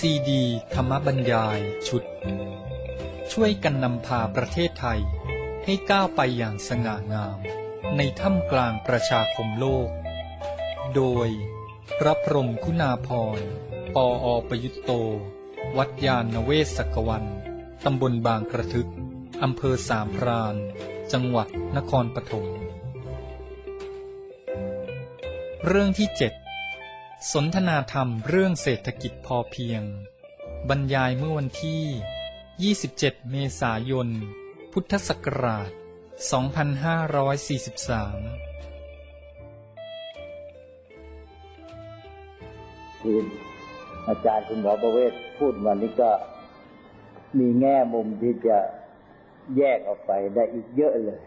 ซีดีธรรมบรรยายชุดช่วยกันนำพาประเทศไทยให้ก้าวไปอย่างสง่างามในท่ามกลางประชาคมโลกโดยพระพรหมคุณาภรณ์ ปอ.ประยุตโต วัดยานเวศกวันตำบลบางกระทึกอำเภอสามพรานจังหวัดนครปฐมเรื่องที่ 7 สนทนาธรรมเรื่องเศรษฐกิจพอเพียงบรรยายเมื่อวันที่ 27 เมษายน พุทธศักราช 2543 ที่อาจารย์คุณหมอประเวศพูดมานี่ก็มีแง่มุมที่จะแยกออกไปได้อีกเยอะเลย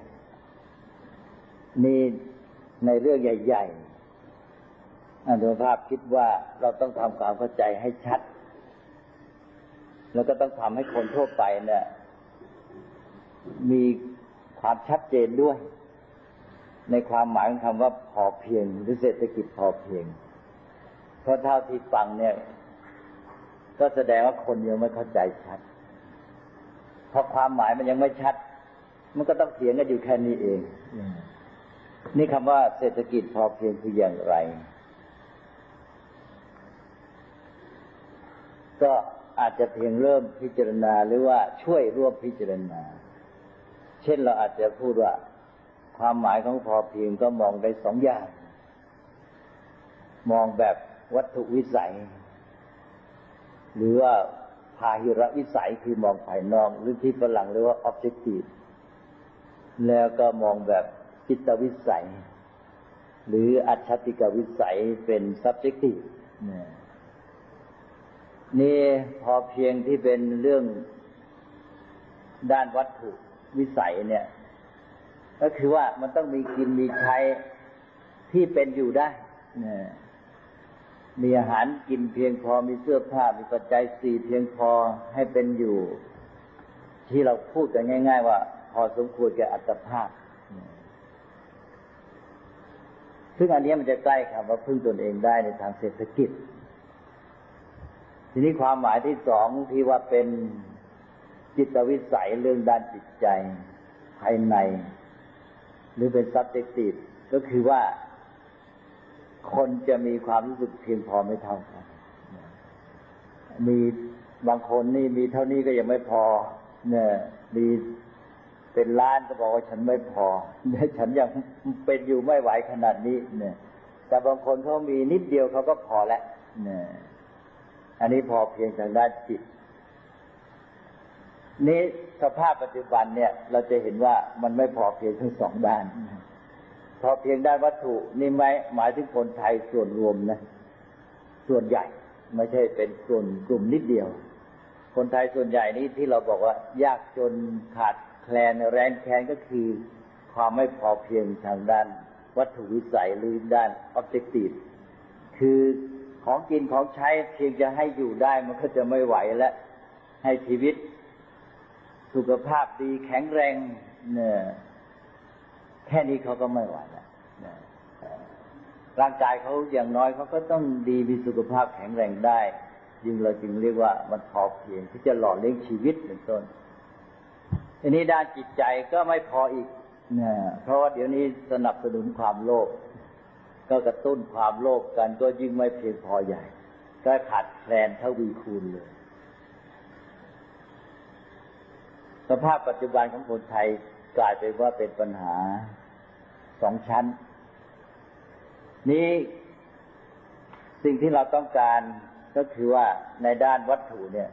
นี่ในเรื่องใหญ่ๆอาจารย์ภาพคิดว่าเราต้องทำความเข้าใจให้ชัดแล้วก็ต้องทำให้คนทั่วไปเนี่ยมีความชัดเจนด้วยในความหมายของคำว่าพอเพียงหรือเศรษฐกิจพอเพียงเพราะเท่าที่ฟังเนี่ยก็แสดงว่าคนยังไม่เข้าใจชัดเพราะความหมายมันยังไม่ชัดมันก็ต้องเถียงกันอยู่แค่นี้เองนี่คำว่าเศรษฐกิจพอเพียงคืออย่างไรก็อาจจะเพียงเริ่มพิจารณาหรือว่าช่วยร่วมพิจารณาเช่นเราอาจจะพูดว่าความหมายของพอเพียงก็มองได้สองอย่างมองแบบวัตถุวิสัยหรือว่าพาหิรวิสัยคือมองภายนอกหรือที่ฝรั่งเรียกว่า objective แล้วก็มองแบบจิตวิสัยหรืออัจฉติกวิสัยเป็น subjective นี่พอเพียงที่เป็นเรื่องด้านวัตถุวิสัยเนี่ยก็คือว่ามันต้องมีกินมีใช้ที่เป็นอยู่ได้มีอาหารกินเพียงพอมีเสื้อผ้ามีปัจจัยสี่เพียงพอให้เป็นอยู่ที่เราพูดกันง่ายๆว่าพอสมควรแก่อัตภาพซึ่งอันนี้มันจะใกล้คำว่าพึ่งตนเองได้ในทางเศรษฐกิจทีนี้ความหมายที่สองที่ว่าเป็นจิตวิสัยเรื่องด้านจิตใจภายในหรือเป็น subjective ก็คือว่าคนจะมีความรู้สึกเพียงพอไม่เท่ากันมีบางคนนี่มีเท่านี้ก็ยังไม่พอเนี่ยมีเป็นล้านก็บอกว่าฉันไม่พอเนี่ยฉันยังเป็นอยู่ไม่ไหวขนาดนี้เนี่ยแต่บางคนเขามีนิดเดียวเขาก็พอแล้วเนี่ยอันนี้พอเพียงทางด้านจิตนี่สภาพปัจจุบันเนี่ยเราจะเห็นว่ามันไม่พอเพียงทั้งสองด้านพอเพียงด้านวัตถุนี่หมายถึงคนไทยส่วนรวมนะส่วนใหญ่ไม่ใช่เป็นส่วนกลุ่มนิดเดียวคนไทยส่วนใหญ่นี้ที่เราบอกว่ายากจนขาดแคลนแรงแค้นก็คือความไม่พอเพียงทางด้านวัตถุวิสัยหรือด้าน objective คือของกินของใช้เพียงจะให้อยู่ได้มันก็จะไม่ไหวและให้ชีวิตสุขภาพดีแข็งแรงเนี่ยแค่นี้เขาก็ไม่ไหวแล้วร่างกายเขาอย่างน้อยเขาก็ต้องดีมีสุขภาพแข็งแรงได้เราจึงเรียกว่ามันพอเพียงที่จะหล่อเลี้ยงชีวิตเป็นต้นทีนี้ด้านจิตใจก็ไม่พออีกเนี่ยเพราะว่าเดี๋ยวนี้สนับสนุนความโลภก็กระตุ้นความโลภกันก็ยิ่งไม่เพียงพอใหญ่ก็ขาดแคลนทวีคูณเลยสภาพปัจจุบันของคนไทยกลายเป็นว่าเป็นปัญหาสองชั้นนี้สิ่งที่เราต้องการก็คือว่าในด้านวัตถุเนี่ย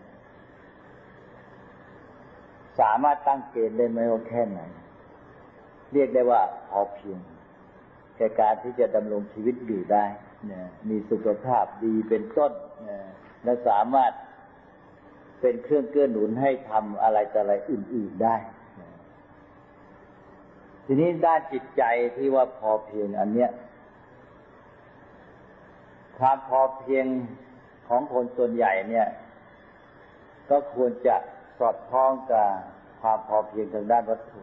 สามารถตั้งเกณฑ์ได้ไหมว่าแค่ไหนเรียกได้ว่าพอเพียงแก่การที่จะดำรงชีวิตอยู่ได้มีสุขภาพดีเป็นต้นและสามารถเป็นเครื่องเกื้อหนุนให้ทำอะไรแต่อะไรอื่นๆได้ทีนี้ด้านจิตใจที่ว่าพอเพียงอันเนี้ยความพอเพียงของคนส่วนใหญ่เนี่ยก็ควรจะสอดคล้องกับความพอเพียงทางด้านวัตถุ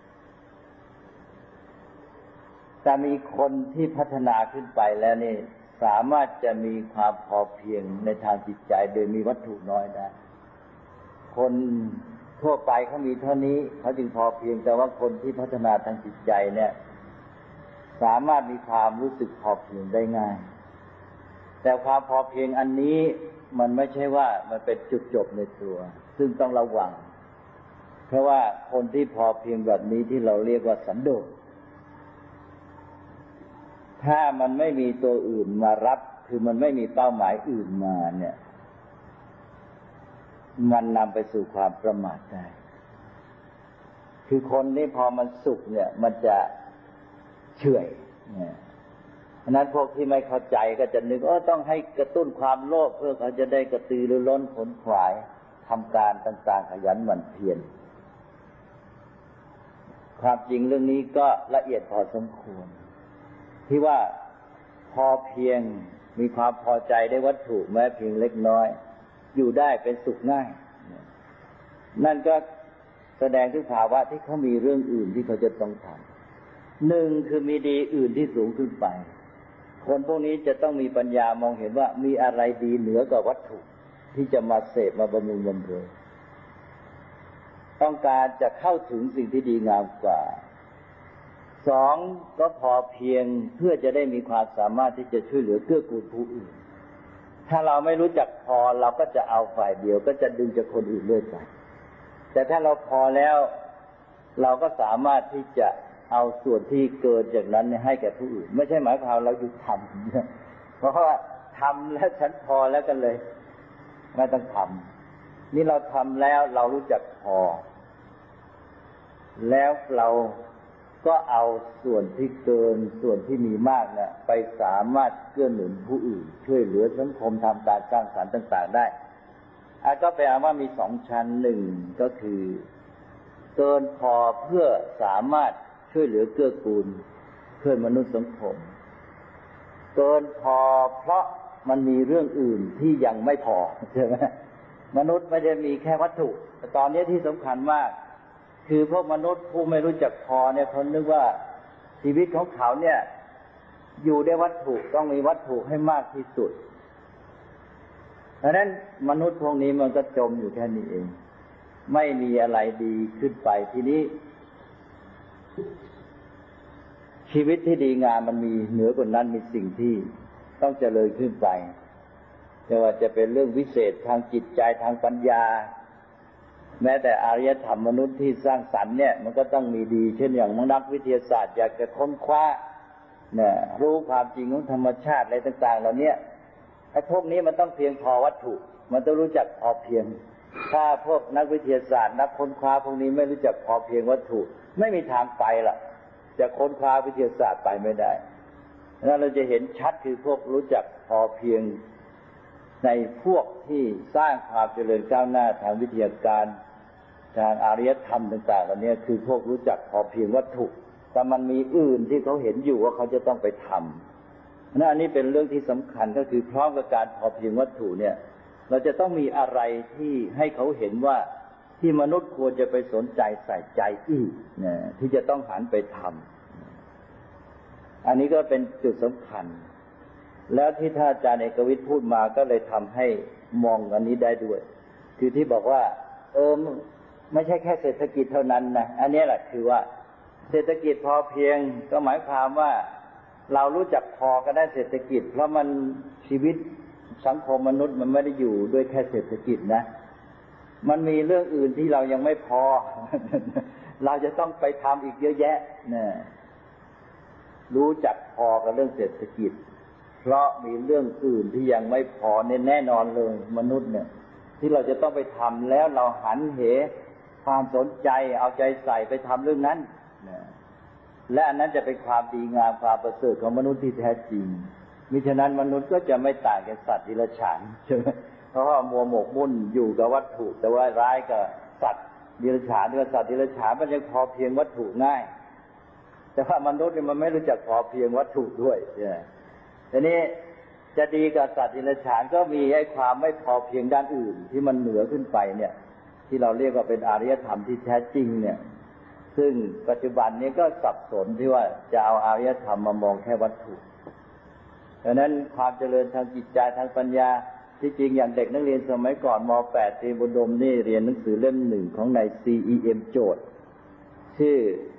แต่มีคนที่พัฒนาขึ้นไปแล้วนี่สามารถจะมีความพอเพียงในทางจิตใจโดยมีวัตถุน้อยได้คนทั่วไปเขามีเท่านี้เขาจึงพอเพียงแต่ว่าคนที่พัฒนาทางจิตใจเนี่ยสามารถมีความรู้สึกพอเพียงได้ง่ายแต่ความพอเพียงอันนี้มันไม่ใช่ว่ามันเป็นจุดจบในตัวซึ่งต้องระวังเพราะว่าคนที่พอเพียงแบบนี้ที่เราเรียกว่าสันโดษถ้ามันไม่มีตัวอื่นมารับคือมันไม่มีเป้าหมายอื่นมาเนี่ยมันนำไปสู่ความประมาทได้คือคนที่พอมันสุขเนี่ยมันจะเฉื่อยเนี่ยฉะนั้นพวกที่ไม่เข้าใจก็จะนึกต้องให้กระตุ้นความโลภเพื่อเขาจะได้กระตือรือร้นขนขวายทำการต่างๆขยันหมั่นเพียรความจริงเรื่องนี้ก็ละเอียดพอสมควรที่ว่าพอเพียงมีความพอใจได้วัตถุแม้เพียงเล็กน้อยอยู่ได้เป็นสุขง่ายนั่นก็แสดงถึงภาวะที่เขามีเรื่องอื่นที่เขาจะต้องทำหนึ่งคือมีดีอื่นที่สูงขึ้นไปคนพวกนี้จะต้องมีปัญญามองเห็นว่ามีอะไรดีเหนือกว่าวัตถุที่จะมาเสพมาบำรุงบำเรอต้องการจะเข้าถึงสิ่งที่ดีงามกว่าสองก็พอเพียงเพื่อจะได้มีความสามารถที่จะช่วยเหลือเกื้อกูลผู้อื่นถ้าเราไม่รู้จักพอเราก็จะเอาฝ่ายเดียวก็จะดึงจากคนอื่นเรื่อยไปแต่ถ้าเราพอแล้วเราก็สามารถที่จะเอาส่วนที่เกินจากนั้นให้แก่ผู้อื่นไม่ใช่หมายความเราหยุดทำเพราะว่าทำแล้วฉันพอแล้วกันเลยไม่ต้องทำนี่เราทำแล้วเรารู้จักพอแล้วเราก็เอาส่วนที่เกินส่วนที่มีมากเนี่ยไปสามารถเกื้อหนุนผู้อื่นช่วยเหลือสังคมทำการสร้างสรรค์ต่างๆได้ก็แปลว่ามีสองชั้นหนึ่งก็คือเกินพอเพื่อสามารถช่วยเหลือเกื้อกูลเพื่อนมนุษย์สังคมเกินพอเพราะมันมีเรื่องอื่นที่ยังไม่พอใช่ไหมมนุษย์ไม่ได้มีแค่วัตถุแต่ตอนนี้ที่สำคัญมากคือพวกมนุษย์ผู้ไม่รู้จักพอเนี่ยเขานึกว่าชีวิตของเขาเนี่ยอยู่ด้วยวัตถุต้องมีวัตถุให้มากที่สุดดังนั้นมนุษย์พวกนี้มันก็จมอยู่แค่นี้เองไม่มีอะไรดีขึ้นไปทีนี้ชีวิตที่ดีงามมันมีเหนือกว่านั้นมีสิ่งที่ต้องเจริญขึ้นไปไม่ว่าจะเป็นเรื่องวิเศษทางจิตใจทางปัญญาแม้แต่อารยธรรมมนุษย์ที่สร้างสรรค์เนี่ยมันก็ต้องมีดีเช่นอย่างนักวิทยาศาสตร์อยากจะค้นคว้าเนี่ยรู้ความจริงของธรรมชาติอะไรต่างๆเหล่านี้ไอ้พวกนี้มันต้องเพียงพอวัตถุมันต้องรู้จักพอเพียงถ้าพวกนักวิทยาศาสตร์นักค้นคว้าพวกนี้ไม่รู้จักพอเพียงวัตถุไม่มีทางไปล่ะจะค้นคว้าวิทยาศาสตร์ไปไม่ได้แล้วเราจะเห็นชัดคือพวกรู้จักพอเพียงในพวกที่สร้างความเจริญก้าวหน้าทางวิทยาการทางอารยธรรมต่างๆเหล่านี้คือพวกรู้จักพอเพียงวัตถุแต่มันมีอื่นที่เขาเห็นอยู่ว่าเขาจะต้องไปทำนั่นอันนี้เป็นเรื่องที่สำคัญก็คือพร้อมกับการพอเพียงวัตถุเนี่ยเราจะต้องมีอะไรที่ให้เขาเห็นว่าที่มนุษย์ควรจะไปสนใจใส่ใจอีกนะที่จะต้องหันไปทำอันนี้ก็เป็นจุดสำคัญแล้วที่ท่านอาจารย์เอกวิทย์พูดมาก็เลยทำให้มองอันนี้ได้ด้วยคือที่บอกว่าไม่ใช่แค่เศรษฐกิจเท่านั้นนะอันนี้แหละคือว่าเศรษฐกิจพอเพียงก็หมายความว่าเรารู้จักพอกันได้เศรษฐกิจเพราะมันชีวิตสังคมมนุษย์มันไม่ได้อยู่ด้วยแค่เศรษฐกิจนะมันมีเรื่องอื่นที่เรายังไม่พอ เราจะต้องไปทำอีกเยอะแยะนะรู้จักพอกับเรื่องเศรษฐกิจเพราะมีเรื่องอื่นที่ยังไม่พอแน่นอนเลยมนุษย์เนี่ยที่เราจะต้องไปทำแล้วเราหันเหความสนใจเอาใจใส่ไปทำเรื่องนั้นนะและอันนั้นจะเป็นความดีงามความประเสริฐของมนุษย์ที่แท้จริงมิฉะนั้นมนุษย์ก็จะไม่ต่างจากสัตว์ดิรัจฉานใช่ไหมเพราะว่ามัวหมกมุ่นอยู่กับวัตถุแต่ว่าร้ายกับสัตว์ดิรัจฉานด้วยสัตว์ดิรัจฉานมันยังพอเพียงวัตถุง่ายแต่ว่ามนุษย์เนี่ยมันไม่รู้จักพอเพียงวัตถุด้วยใช่ไหมทีนี้จะดีกับสัตว์ดิรัจฉานก็มีไอ้ความไม่พอเพียงด้านอื่นที่มันเหนือขึ้นไปเนี่ยที่เราเรียกว่าเป็นอารยธรรมที่แท้จริงเนี่ยซึ่งปัจจุบันนี้ก็สับสนที่ว่าจะเอาอารยธรรมมามองแค่วัตถุดังนั้นความเจริญทางจิตใจทางปัญญาที่จริงอย่างเด็กนักเรียนสมัยก่อนม .8 ตรีอุดมนี่เรียนหนังสือเล่มหนึ่งของนาย CEM โจทย์ชื่อ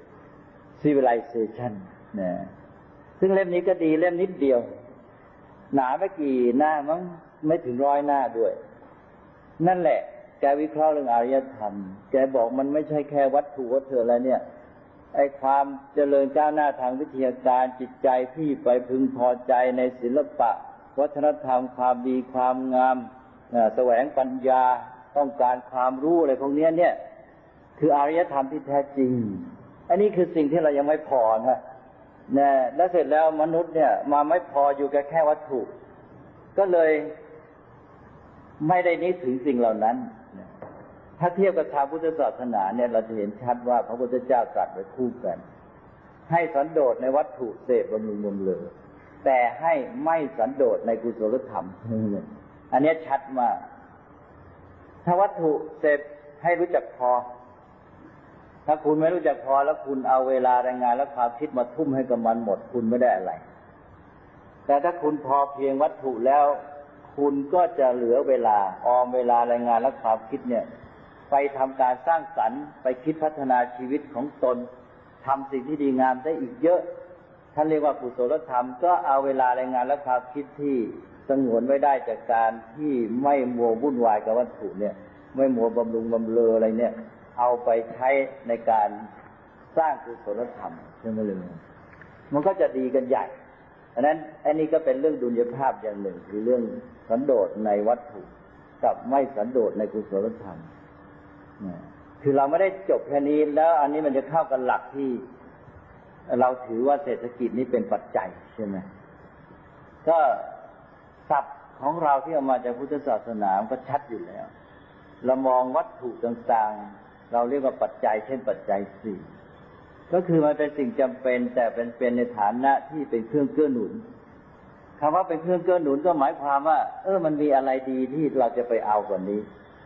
Civilization นะซึ่งเล่มนี้ก็ดีเล่มนิดเดียวหนาไม่กี่หน้ามั้งไม่ถึง100 หน้าด้วยนั่นแหละแกวิเคราะห์เรื่องอารยธรรมแกบอกมันไม่ใช่แค่วัตถุวัตถุอะไรเนี่ยไอ้ความเจริญก้าวหน้าทางวิทยาการจิตใจที่ไปพึงพอใจในศิลปะวัฒนธรรมความดีความงามแสวงปัญญาต้องการความรู้อะไรพวกนี้เนี่ยคืออารยธรรมที่แท้จริงอันนี้คือสิ่งที่เรายังไม่พอนะแล้วเสร็จแล้วมนุษย์เนี่ยมาไม่พออยู่กับแค่วัตถุก็เลยไม่ได้นึกถึงสิ่งเหล่านั้นถ้าเทียบกับทางพุทธศาสนาเนี่ยเราจะเห็นชัดว่าพระพุทธเจ้าตรัสไว้คู่กันให้สันโดษในวัตถุเสพบำรุงบำเรอแต่ให้ไม่สันโดษในกุศลธรรมอันนี้ชัดมากถ้าวัตถุเสพให้รู้จักพอถ้าคุณไม่รู้จักพอแล้วคุณเอาเวลาแรงงานและความคิดมาทุ่มให้กับมันหมดคุณไม่ได้อะไรแต่ถ้าคุณพอเพียงวัตถุแล้วคุณก็จะเหลือเวลาออมเวลาแรงงานและความคิดเนี่ยไปทำการสร้างสรรค์ไปคิดพัฒนาชีวิตของตนทำสิ่งที่ดีงามได้อีกเยอะท่านเรียกว่ากุศลธรรมก็เอาเวลาแรงงานและความคิดที่สงวนไว้ได้จากการที่ไม่มัววุ่นวายกับวัตถุเนี่ยไม่มัวบำรุงบำเรออะไรเนี่ยเอาไปใช้ในการสร้างกุศลธรรมใช่ไหมเลยมันก็จะดีกันใหญ่อันนั้นอันนี้ก็เป็นเรื่องดุลยภาพอย่างหนึ่งคือเรื่องสันโดษในวัตถุกับไม่สันโดษในกุศลธรรมคือเราไม่ได้จบแค่นี้แล้วอันนี้มันจะเข้ากับหลักที่เราถือว่าเศรษฐกิจนี้เป็นปัจจัยใช่ไหมก็ศัพท์ของเราที่เอามาจากพุทธศาสนาก็ชัดอยู่แล้วเรามองวัตถุต่างๆเราเรียกว่าปัจจัยเช่นปัจจัยสี่ก็คือมันเป็นสิ่งจำเป็นแต่เป็นในฐานะที่เป็นเครื่องเกื้อหนุนคำว่าเป็นเครื่องเกื้อหนุนก็หมายความว่ามันมีอะไรดีที่เราจะไปเอากว่านี้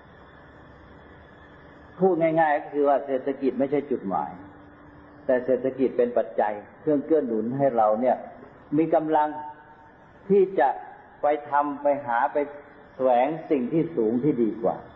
พูดง่ายๆก็คือว่าเศรษฐกิจไม่ใช่จุดหมายแต่เศรษฐกิจเป็นปัจจัยเครื่องเกื้อหนุนให้เราเนี่ยมีกำลังที่จะไปทำไปหาไปแสวงสิ่งที่สูงที่ดีกว่า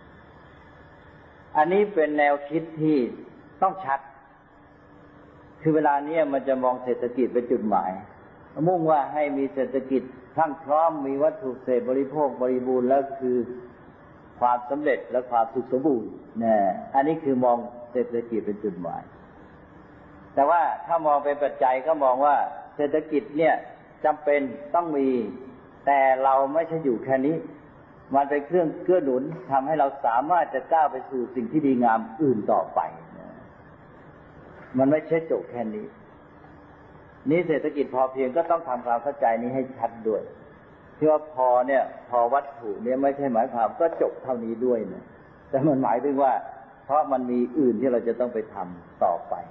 อันนี้เป็นแนวคิดที่ต้องชัดคือเวลานี้มันจะมองเศรษฐกิจเป็นจุดหมายมุ่งว่าให้มีเศรษฐกิจทั้งพร้อมมีวัตถุเสพบริโภคบริบูรณ์แล้วคือความสำเร็จและความสุขสมบูรณ์อันนี้คือมองเศรษฐกิจเป็นจุดหมายแต่ว่าถ้ามองเป็นปัจจัยก็มองว่าเศรษฐกิจเนี่ยจำเป็นต้องมีแต่เราไม่ใช่อยู่แค่นี้มันเป็นเครื่องเกื้อหนุนทำให้เราสามารถจะก้าวไปสู่สิ่งที่ดีงามอื่นต่อไปมันไม่ใช่จบแค่นี้นี่เศรษฐกิจพอเพียงก็ต้องทำความเข้าใจนี้ให้ชัดด้วยที่ว่าพอเนี่ยพอวัตถุเนี่ยไม่ใช่หมายความก็จบเท่านี้ด้วยนะแต่มันหมายถึงว่าเพราะมันมีอื่นที่เราจะต้องไปทำต่อไป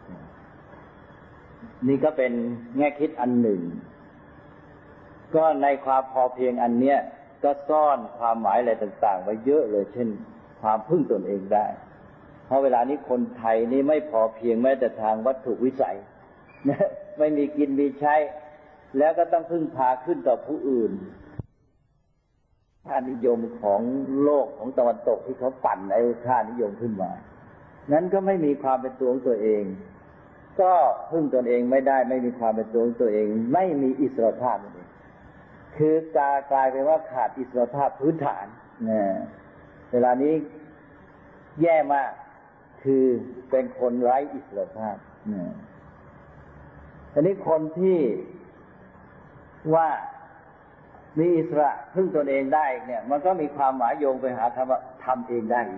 นี่ก็เป็นแง่คิดอันหนึ่งก็ในความพอเพียงอันเนี้ยก็ซ่อนความหมายอะไรต่างๆไว้เยอะเลยเช่นความพึ่งตนเองได้เพราะเวลานี้คนไทยนี่ไม่พอเพียงแม้แต่ทางวัตถุวิสัยไม่มีกินมีใช้แล้วก็ต้องพึ่งพาขึ้นต่อผู้อื่นค่านิยมของโลกของตะวันตกที่เขาปั่นไอ้ค่านิยมขึ้นมานั้นก็ไม่มีความเป็นตัวของตัวเองก็พึ่งตนเองไม่ได้ไม่มีความเป็นตัวของตัวเองไม่มีอิสรภาพนั่นเองคือกลายเป็นว่าขาดอิสรภาพพื้นฐานเวลานี้แย่มากคือเป็นคนไร้อิสรภาพอันนี้คนที่ว่ามีอิสระพึ่งตนเองได้เนี่ยมันก็มีความหมายโยงไปหาคำว่าทำเองได้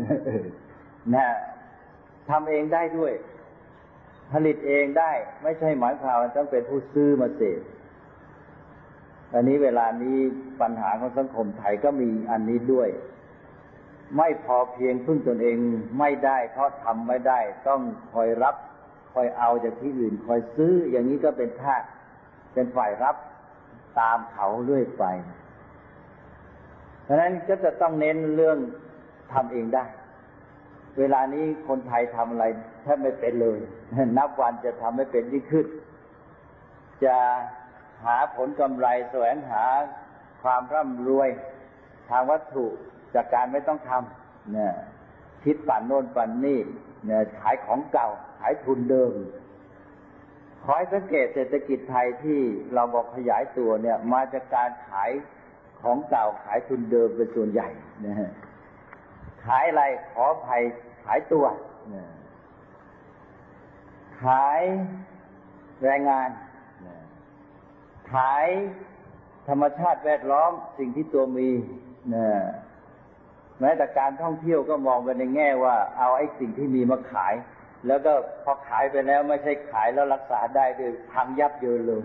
ทำเองได้ด้วยผลิตเองได้ไม่ใช่หมายความว่าต้องเป็นผู้ซื้อมาเสพอันนี้เวลานี้ปัญหาของสังคมไทยก็มีอันนี้ด้วยไม่พอเพียงพึ่งตนเองไม่ได้เพราะทำไม่ได้ต้องคอยรับคอยเอาจากที่อื่นคอยซื้ออย่างนี้ก็เป็นทาสเป็นฝ่ายรับตามเขาเรื่อยไปเพราะฉะนั้นก็จะต้องเน้นเรื่องทำเองได้เวลานี้คนไทยทำอะไรแทบไม่เป็นเลยนับวันจะทำไม่เป็นยิ่งขึ้นจะหาผลกำไรแสวงหาความร่ำรวยทางวัตถุจากการไม่ต้องทำเนี่ยคิดปั่นโน่นปั่นนี่เนี่ยขายของเก่าขายทุนเดิมขอให้สังเกตเศรษฐกิจไทยที่เราบอกขยายตัวเนี่ยมาจากการขายของเก่าขายทุนเดิมเป็นส่วนใหญ่นะฮะขายอะไรขออภัยขายตัวขายแรงงานขายธรรมชาติแวดล้อมสิ่งที่ตัวมีแม้แต่การท่องเที่ยวก็มองไปในแง่ว่าเอาไอ้สิ่งที่มีมาขายแล้วก็พอขายไปแล้วไม่ใช่ขายแล้วรักษาได้ด้วยพังยับเยินเลย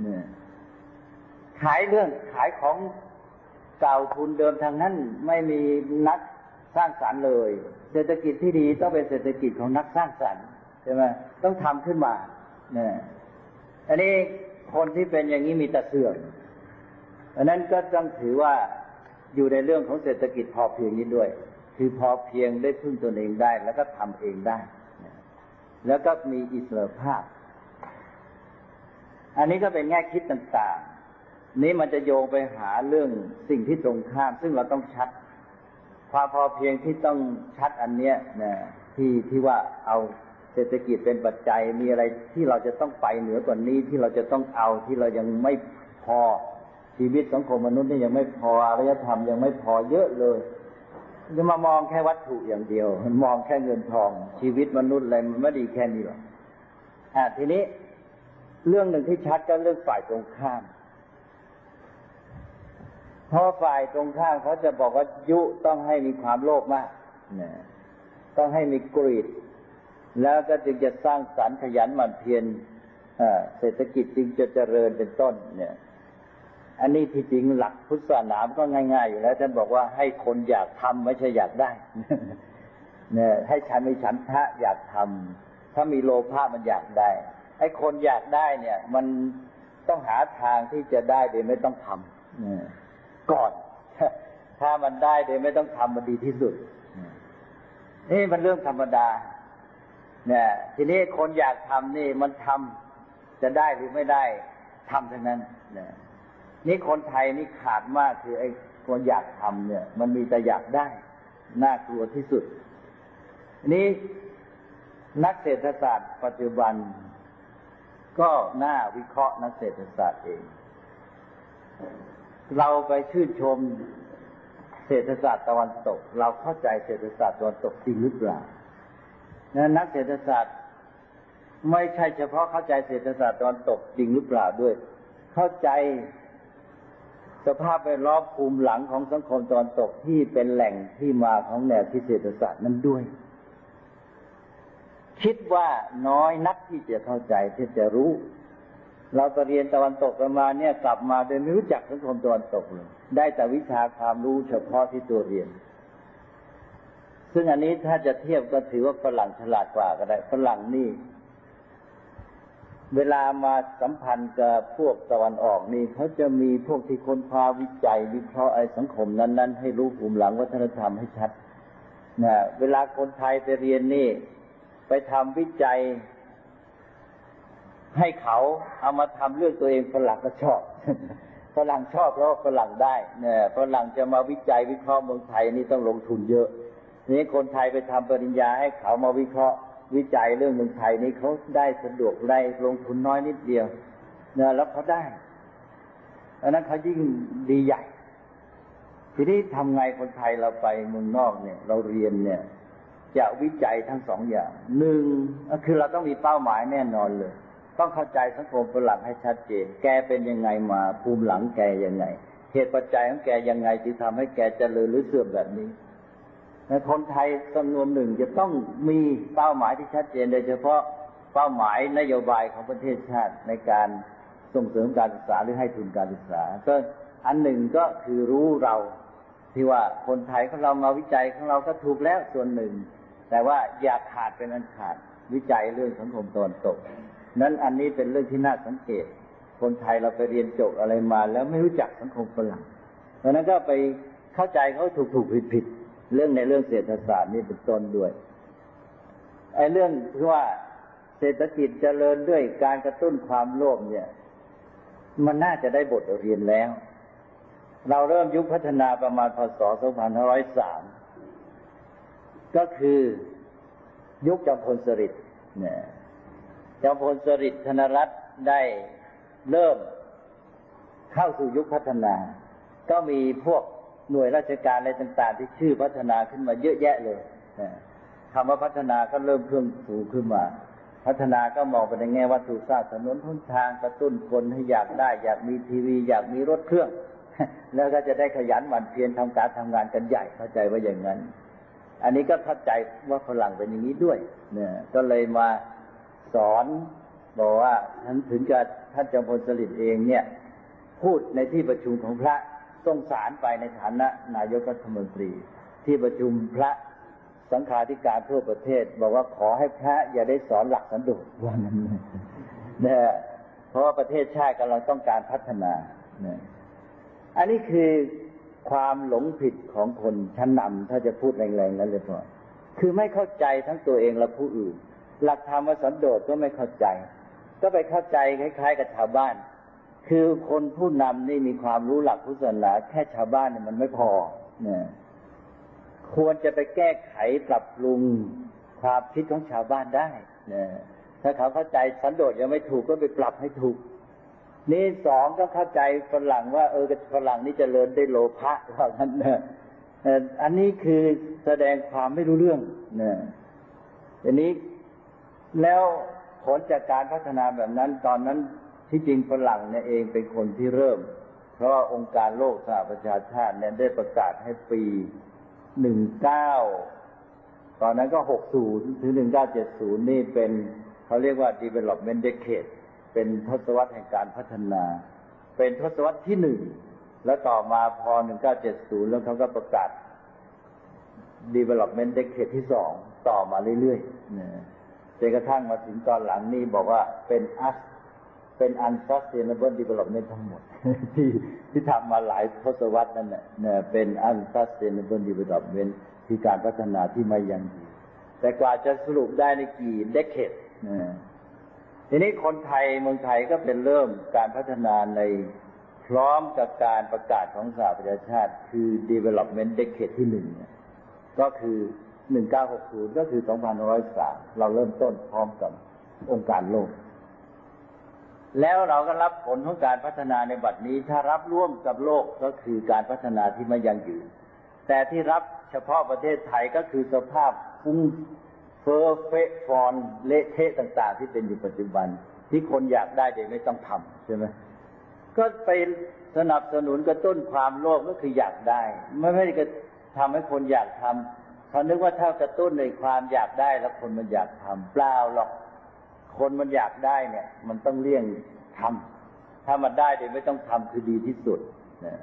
ขายเรื่องขายของเก่าทุนเดิมทางนั้นไม่มีนักสร้างสรรค์เลยเศรษฐกิจที่ดีต้องเป็นเศรษฐกิจของนักสร้างสรรค์ใช่ไหมต้องทำขึ้นมาเนี่ยอันนี้คนที่เป็นอย่างนี้มีแต่เสื่อมอันนั้นก็ต้องถือว่าอยู่ในเรื่องของเศรษฐกิจพอเพียงนี้ด้วยคือพอเพียงได้พึ่งตนเองได้แล้วก็ทำเองได้แล้วก็มีอิสรภาพอันนี้ก็เป็นแง่คิดต่างๆนี้มันจะโยงไปหาเรื่องสิ่งที่ตรงข้ามซึ่งเราต้องชัดความพอเพียงที่ต้องชัดอันเนี้ยนะที่ว่าเอาเศรษฐกิจเป็นปัจจัยมีอะไรที่เราจะต้องไปเหนือกว่านี้ที่เราจะต้องเอาที่เรายังไม่พอชีวิตสังคมมนุษย์นี่ยังไม่พออารยธรรมยังไม่พอเยอะเลยจะมามองแค่วัตถุอย่างเดียวมองแค่เงินทองชีวิตมนุษย์อะไรมันไม่ดีแค่นี้หรอกทีนี้เรื่องหนึ่งที่ชัดก็เรื่องฝ่ายตรงข้ามเพราะฝ่ายตรงข้ามเขาจะบอกว่ายุต้องให้มีความโลภมากต้องให้มีกรีดแล้วก็จึงจะสร้างสรรค์ขยันหมั่นเพียรเศรษฐกิจจึงจะเจริญเป็นต้นเนี่ยอันนี้ที่จริงหลักพุทธศาสนาก็ง่ายๆอยู่แล้วท่านบอกว่าให้คนอยากทำไม่ใช่อยากได้เนี่ยให้ฉันมีฉันทะอยากทำถ้ามีโลภะมันอยากได้ไอ้คนอยากได้เนี่ยมันต้องหาทางที่จะได้โดยไม่ต้องทำก่อนถ้ามันได้โดยไม่ต้องทำมันดีที่สุดนี่มันเรื่องธรรมดาเนี่ยทีนี้คนอยากทำนี่มันทำจะได้หรือไม่ได้ทำทั้งนั้นเนี่ยนี่คนไทยนี่ขาดมากคือไอ้คนอยากทำเนี่ยมันมีแต่อยากได้น่ากลัวที่สุดนี้นักเศรษฐศาสตร์ปัจจุบันก็น่าวิเคราะห์นักเศรษฐศาสตร์เองเราไปชื่นชมเศรษฐศาสตร์ตะวันตกเราเข้าใจเศรษฐศาสตร์ตะวันตกจริงหรือเปล่านักเศรษฐศาสตร์ไม่ใช่เฉพาะเข้าใจเศรษฐศาสตร์ตะวันตกจริงหรือเปล่าด้วยเข้าใจสภาพแวดล้อมภูมิหลังของสังคมตะวันตกที่เป็นแหล่งที่มาของแนวคิดเศรษฐศาสตร์นั้นด้วยคิดว่าน้อยนักที่จะเข้าใจที่จะรู้เราไปเรียนตะวันตกกันมาเนี่ยกลับมาโดยไม่รู้จักสังคมตะวันตกเลยได้แต่วิชาความรู้เฉพาะที่ตัวเรียนซึ่งอันนี้ถ้าจะเทียบก็ถือว่าฝรั่งฉลาดกว่าก็ได้ฝรั่งนี่เวลามาสัมพันธ์กับพวกตะวันออกนี่เขาจะมีพวกที่ค้นคว้าวิจัยวิเคราะห์ไอ้สังคมนั้นๆให้รู้ภูมิหลังวัฒนธรรมให้ชัดนะเวลาคนไทยไปเรียนนี่ไปทำวิจัยให้เขาเอามาทำเรื่องตัวเองฝรั่งก็ชอบฝรั่งชอบเพราะฝรั่งได้เนี่ยฝรั่งจะมาวิจัยวิเคราะห์เมืองไทยนี่ต้องลงทุนเยอะนี่คนไทยไปทำปริญญาให้เขามาวิเคราะห์วิจัยเรื่องเมืองไทยนี่เขาได้สะดวกได้ลงทุนน้อยนิดเดียวเนี่ยแล้วเขาได้อันนั้นเขายิ่งดีใหญ่ทีนี้ทำไงคนไทยเราไปเมืองนอกเนี่ยเราเรียนเนี่ยจะวิจัยทั้งสองอย่างหนึ่งก็คือเราต้องมีเป้าหมายแน่นอนเลยต้องเข้าใจสังคมฝรั่งให้ชัดเจนแกเป็นยังไงมาภูมิหลังแกยังไงเหตุปัจจัยของแกยังไงที่ทำให้แกเจริญหรือเสื่อมแบบนี้คนไทยจำนวนหนึ่งจะต้องมีเป้าหมายที่ชัดเจนโดยเฉพาะเป้าหมายนโยบายของประเทศชาติในการส่งเสริมการศึกษาหรือให้ทุนการศึกษาก็อันหนึ่งก็คือรู้เราที่ว่าคนไทยของเรามาวิจัยของเราก็ถูกแล้วส่วนหนึ่งแต่ว่าอย่าขาดเป็นอันขาดวิจัยเรื่องสังคมตะวันตกนั้นอันนี้เป็นเรื่องที่น่าสังเกตคนไทยเราไปเรียนจบอะไรมาแล้วไม่รู้จักสังคมฝรั่งเพราะนั้นก็ไปเข้าใจเขาถูกผิดเรื่องในเรื่องเศรษฐศาสตร์นี่เป็นต้นด้วยไอ้เรื่องที่ว่าเศรษฐกิจเจริญด้วยการกระตุ้นความโลภเนี่ยมันน่าจะได้บทเรียนแล้วเราเริ่มยุคพัฒนาประมาณพศ 2503 ก็คือยุคจอมพลสฤษดิ์เนี่ยจอมพลสฤษดิ์ธนรัตน์ได้เริ่มเข้าสู่ยุคพัฒนาก็มีพวกหน่วยราชการอะไรต่างๆที่ชื่อพัฒนาขึ้นมาเยอะแยะเลยคำว่าพัฒนาก็เริ่มเพิ่มสูงขึ้นมาพัฒนาก็มองไปในแง่วัตถุสร้างถนนหนทางกระตุ้นคนให้อยากได้อยากมีทีวีอยากมีรถเครื่องแล้วก็จะได้ขยันหมั่นเพียรทำการทำงานกันใหญ่เข้าใจว่าอย่างนั้นอันนี้ก็เข้าใจว่าฝรั่งเป็นอย่างนี้ด้วยเนี่ยก็เลยมาสอนบอกว่าถึงกับท่านจอมพลสฤษดิ์เองเนี่ยพูดในที่ประชุมของพระส่งสารไปในฐานะนายกรัฐมนตรีที่ประชุมพระสังฆาธิการทั่วประเทศบอกว่าขอให้พระอย่าได้สอนหลักสันโดษว่านั้นเนี่ยเพราะว่าประเทศชาติกำลังต้องการพัฒนาเนี่ยอันนี้คือความหลงผิดของคนชั้นนำถ้าจะพูดแรงๆนั้นเลยพ่อคือไม่เข้าใจทั้งตัวเองและผู้อื่นหลักธรรมสันโดษก็ไม่เข้าใจก็ไปเข้าใจคล้ายๆกับชาวบ้านคือคนผู้นำนี่มีความรู้หลักพุทธศาสนาแค่ชาวบ้านเนี่ยมันไม่พอเนี่ยควรจะไปแก้ไขปรับปรุงความคิดของชาวบ้านได้เนี่ยถ้าเขาเข้าใจสันโดษยังไม่ถูกก็ไปปรับให้ถูกนี่สองก็เข้าใจฝรั่งว่าฝรั่งนี่เจริญได้โลภะว่างั้นเนี่ยอันนี้คือแสดงความไม่รู้เรื่องเนี่ยอันนี้แล้วผลจากการพัฒนาแบบนั้นตอนนั้นที่จริงฝรั่งเนี่ยเองเป็นคนที่เริ่มเพราะว่าองค์การโลกสหประชาชาติเนี่ยได้ประกาศให้ปี19ตอนนั้นก็60ถึง1970นี่เป็นเขาเรียกว่า development decade เป็นทศวรรษแห่งการพัฒนาเป็นทศวรรษที่1แล้วต่อมาพอ1970แล้วเขาก็ประกาศ development decade ที่2ต่อมาเรื่อยๆนะจนกระทั่งมาถึงตอนหลังนี่บอกว่าเป็น unsustainable development ทั้งหมดที่ทำมาหลายทศวรรษนั่นแหละเป็น unsustainable development คือการพัฒนาที่ไม่ยั่งยืนแต่กว่าจะสรุปได้ในกี่ decade ทีนี้คนไทยเมืองไทยก็เป็นเริ่มการพัฒนาในพร้อมกับการประกาศของสหประชาชาติคือ development decade ที่1ก็คือ1960ก็คือ2503เราเริ่มต้นพร้อมกับองค์การโลกแล้วเราก็รับผลของการพัฒนาในบัดนี้ถ้ารับร่วมกับโลกก็คือการพัฒนาที่ไม่ยั่งยืนแต่ที่รับเฉพาะประเทศไทยก็คือสภาพฟุ้งเฟ้อเฟะฟอนเละเทะต่างๆที่เป็นอยู่ปัจจุบันที่คนอยากได้โดยไม่ต้องทำใช่ไหมก็ไปสนับสนุนกระตุ้นความโลภก็คืออยากได้ไม่ได้ทำให้คนอยากทำเขานึกว่าถ้ากระตุ้นในความอยากได้แล้วคนมันอยากทำเปล่าหรอกคนมันอยากได้เนี่ยมันต้องเลี่ยงทำถ้ามันได้โดยไม่ต้องทำคือดีที่สุดนะ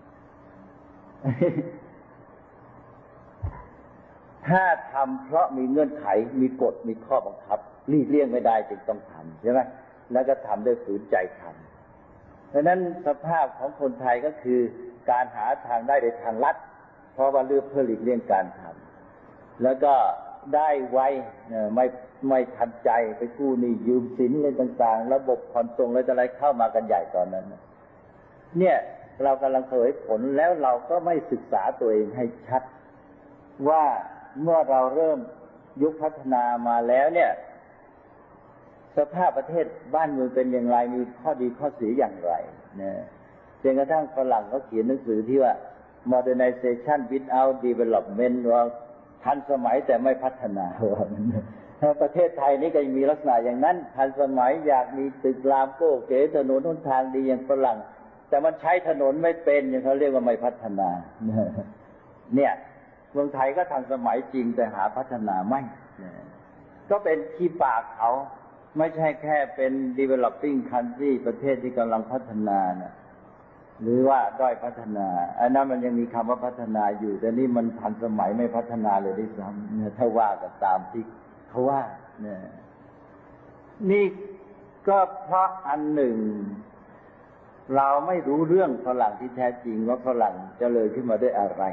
ถ้าทำเพราะมีเงื่อนไขมีกฎมีข้อบังคับหลีกเลี่ยงไม่ได้จึงต้องทำใช่ไหมแล้วก็ทำด้วยฝืนใจทำเพราะนั้นสภาพของคนไทยก็คือการหาทางได้โดยทางลัดเพราะว่าเลือกเพื่อหลีกเลี่ยงการทำแล้วก็ได้ไวไม่ทันใจไปกู้หนี้ยืมสินอะไรต่างๆระบบผ่อนส่งอะไรเข้ามากันใหญ่ตอนนั้นเนี่ยเรากำลังเผยผลแล้วเราก็ไม่ศึกษาตัวเองให้ชัดว่าเมื่อเราเริ่มยุคพัฒนามาแล้วเนี่ยสภาพประเทศบ้านเมืองเป็นอย่างไรมีข้อดีข้อเสียอย่างไรเนี่ยจนกระทั่งฝรั่งเขาเขียนหนังสือที่ว่า modernization without development ว่าทันสมัยแต่ไม่พัฒนาประเทศไทยนี่ก็มีลักษณะอย่างนั้นทันสมัยอยากมีตึกรามโก้เก๋ถนนหนทางดีอย่างฝรั่งแต่มันใช้ถนนไม่เป็นอย่างเขาเรียกว่าไม่พัฒนาเนี่ยเมืองไทยก็ทันสมัยจริงแต่หาพัฒนาไม่ก็เป็นขี้ปากเขาไม่ใช่แค่เป็น developing country ประเทศที่กำลังพัฒนานะหรือว่าด้อยพัฒนาอันนั้นมันยังมีคำว่าพัฒนาอยู่แต่นี่มันทันสมัยไม่พัฒนาเลยด้วยซ้ำถ้าว่ากันตามที่เขาว่าเนี่ยนี่ก็เพราะอันหนึ่งเราไม่รู้เรื่องฝรั่งที่แท้จริงว่าฝรั่งเจริญขึ้นมาด้วยอะไร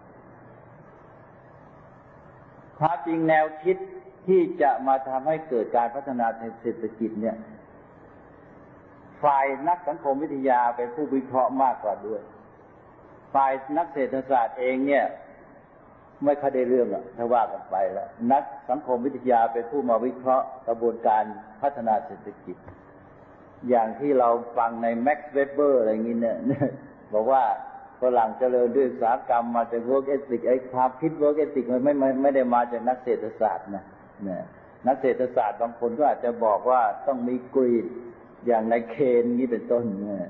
ความจริงแนวคิดที่จะมาทำให้เกิดการพัฒนาทางเศรษฐกิจเนี่ยฝฝ่ายนักสังคมวิทยาเป็นผู้วิเคราะห์มากกว่าด้วยฝ่ายนักเศรษฐศาสตร์เองเนี่ยไม่ค่อยได้เรื่องถ้าว่ากันไปแล้วนักสังคมวิทยาเป็นผู้มาวิเคราะห์กระบวนการพัฒนาเศรษฐกิจอย่างที่เราฟังในแม็กซ์เวเบอร์อะไรอย่างนี้เนี่ยบอกว่าฝรั่งเจริญด้วยอุตสาหกรรมมาจาก work ethic ไอ้ความคิด work ethic มันไม่ได้มาจากนักเศรษฐศาสตร์นะนักเศรษฐศาสตร์บางคนก็อาจจะบอกว่าต้องมีกรีดอย่างในเคนนี้เป็นต้น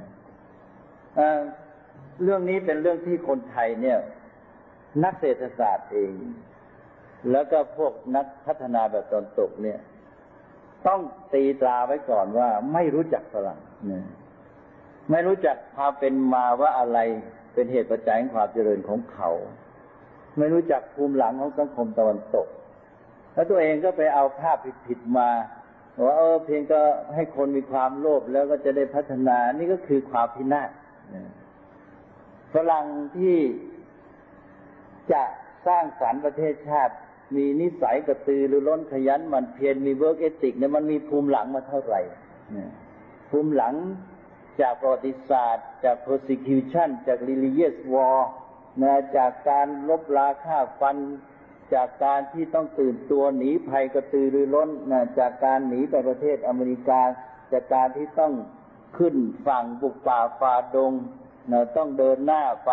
เรื่องนี้เป็นเรื่องที่คนไทยเนี่ยนักเศรษฐศาสตร์เองแล้วก็พวกนักพัฒนาแบบตอนตกเนี่ยต้องตีตราไว้ก่อนว่าไม่รู้จักฝรั่งไม่รู้จักความเป็นมาว่าอะไรเป็นเหตุปัจจัยของความเจริญของเขาไม่รู้จักภูมิหลังของสังคมตะวันตกแล้วตัวเองก็ไปเอาภาพผิดๆมาว่าเพียงก็ให้คนมีความโลภแล้วก็จะได้พัฒนานี่ก็คือความพินาศฝรั่งที่จะสร้างสรรค์ประเทศชาติมีนิสัยกระตือรือร้นขยันหมั่นเพียรมี work ethic เนี่ยมันมีภูมิหลังมาเท่าไหร่ภูมิหลังจากประวัติศาสตร์จาก persecution จาก religious war จากการลบราฆ่าฟันจากการที่ต้องตื่นตัวหนีภัยกระตือรือร้นจากการหนีไปประเทศอเมริกาจากการที่ต้องขึ้นฝั่งบุกป่าฝ่าดงต้องเดินหน้าไป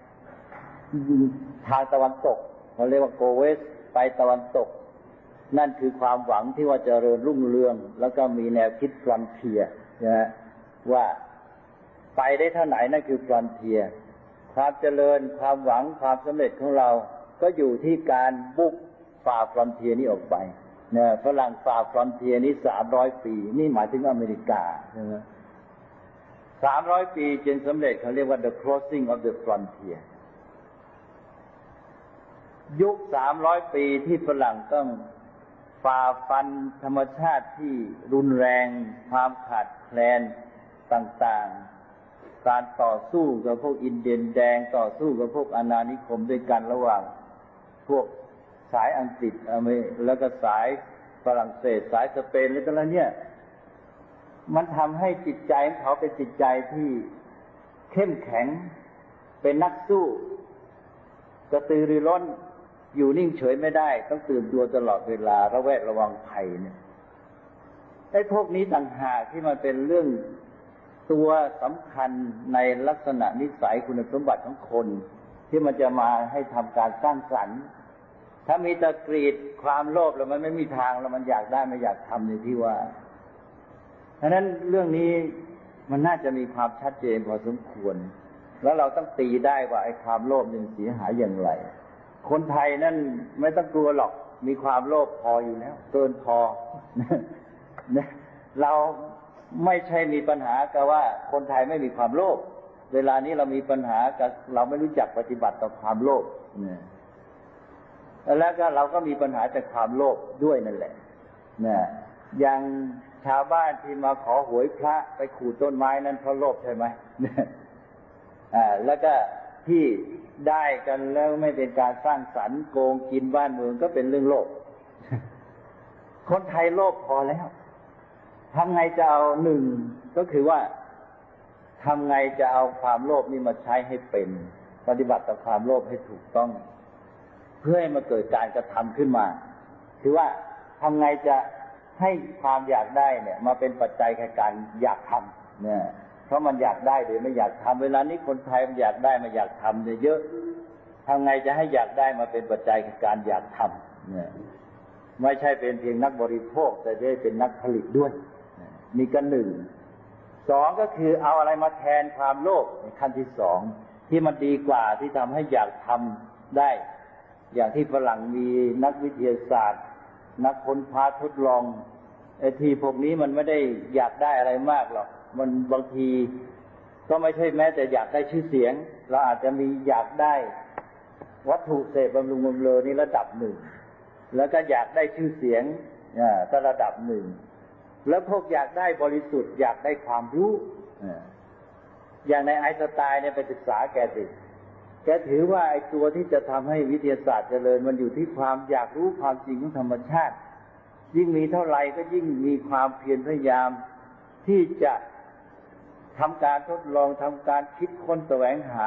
ทางตะวันตกเขาเรียกว่า go west ไปตะวันตกนั่นคือความหวังที่ว่าจะเจริญรุ่งเรืองแล้วก็มีแนวคิด frontier นะว่าไปได้เท่าไหนนั่นคือ frontier ความเจริญความหวังความสำเร็จของเราก็อยู่ที่การบุกฝ่า frontier นี้ออกไปนะฝรั่งฝ่า frontier นี้300 ปีนี่หมายถึงอเมริกาใช่ไหม300 ปีจนสำเร็จเขาเรียกว่า the crossing of the frontierยุค300 ปีที่ฝรั่งต้องฝ่าฟันธรรมชาติที่รุนแรงความขาดแคลนต่างๆการต่อสู้กับพวกอินเดียนแดงต่อสู้กับพวกอาณานิคมด้วยกันระหว่างพวกสายอังกฤษแล้วก็สายฝรั่งเศสสายสเปนแล้วก็แล้วเนี่ยมันทำให้จิตใจของเขาเป็นจิตใจที่เข้มแข็งเป็นนักสู้กระตือรือร้นอยู่นิ่งเฉยไม่ได้ต้องตื่นตัวตลอดเวลาระแวดระวังภัยเนี่ยไอ้พวกนี้ต่างหากที่มันเป็นเรื่องตัวสำคัญในลักษณะนิสัยคุณสมบัติของคนที่มันจะมาให้ทำการสร้างสรรค์ถ้ามีตะกรีดความโลภแล้วมันไม่มีทางแล้วมันอยากได้ไม่อยากทำในที่ว่าเพราะนั้นเรื่องนี้มันน่าจะมีความชัดเจนพอสมควรแล้วเราต้องตีได้ว่าไอ้ความโลภนี่เสียหายอย่างไรคนไทยนั่นไม่ต้องกลัวหรอกมีความโลภพออยู่แล้วเกินพอเราไม่ใช่มีปัญหากับว่าคนไทยไม่มีความโลภเวลานี้เรามีปัญหากับเราไม่รู้จักปฏิบัติต่อความโลภแล้วก็เราก็มีปัญหาจากความโลภด้วยนั่นแหละอย่างชาวบ้านที่มาขอหวยพระไปขูดต้นไม้นั้นเพราะโลภใช่ไหมแล้วก็ที่ได้กันแล้วไม่เป็นการสร้างสรรค์โกงกินบ้านเมืองก็เป็นเรื่องโลภคนไทยโลภพอแล้วทำไงจะเอาหนึ่งก็คือว่าทำไงจะเอาความโลภนี่มาใช้ให้เป็นปฏิบัติต่อความโลภให้ถูกต้องเพื่อให้มาเกิดการกระทำขึ้นมาคือว่าทำไงจะให้ความอยากได้เนี่ยมาเป็นปัจจัยในการอยากทำเนี่ยเพราะมันอยากได้หรือไม่อยากทำเวลานี้คนไทยมันอยากได้มาอยากทำเยอะทำไงจะให้อยากได้มาเป็นปัจจัยในการอยากทำเนี่ยไม่ใช่เป็นเพียงนักบริโภคแต่ได้เป็นนักผลิตด้วยนี่ก็หนึ่งสองก็คือเอาอะไรมาแทนความโลภขั้นที่สองที่มันดีกว่าที่ทำให้อยากทำได้อย่างที่ฝรั่งมีนักวิทยาศาสตร์นักค้นคว้าทดลองไอ้ที่พวกนี้มันไม่ได้อยากได้อะไรมากหรอกมันบางทีก็ไม่ใช่แม้แต่อยากได้ชื่อเสียงเราอาจจะมีอยากได้วัตถุเสพบำรุงบำเรอนี่ระดับหนึ่งแล้วก็อยากได้ชื่อเสียงก็ระดับหนึ่งแล้วพวกอยากได้บริสุทธิ์อยากได้ความรู้อย่างในไอน์สไตน์เนี่ยไปศึกษาแกสิแกถือว่าไอ้ตัวที่จะทำให้วิทยาศาสตร์เจริญมันอยู่ที่ความอยากรู้ความจริงของธรรมชาติยิ่งมีเท่าไหร่ก็ยิ่งมีความเพียรพยายามที่จะทำการทดลองทำการคิดค้นแสวงหา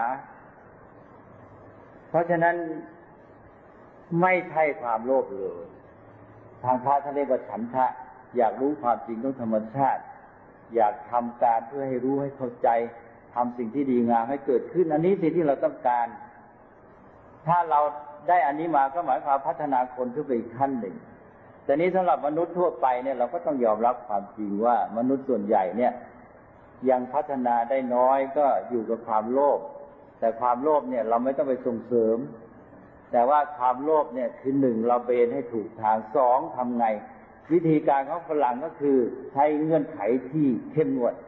เพราะฉะนั้นไม่ใช่ความโลภเลยทางพระท่านเรียกว่าฉันทะอยากรู้ความจริงของธรรมชาติอยากทำการเพื่อให้รู้ให้เข้าใจทำสิ่งที่ดีงามให้เกิดขึ้นอันนี้สิ่งที่เราต้องการถ้าเราได้อันนี้มาก็หมายความพัฒนาคนขึ้นไปอีกขั้นหนึ่งแต่นี้สำหรับมนุษย์ทั่วไปเนี่ยเราก็ต้องยอมรับความจริงว่ามนุษย์ส่วนใหญ่เนี่ยยังพัฒนาได้น้อยก็อยู่กับความโลภแต่ความโลภเนี่ยเราไม่ต้องไปส่งเสริมแต่ว่าความโลภเนี่ยคือหนึ่งเราเบนให้ถูกทางสองทำไงวิธีการของฝรั่งก็คือใช้เงื่อนไขที่เข้มงวด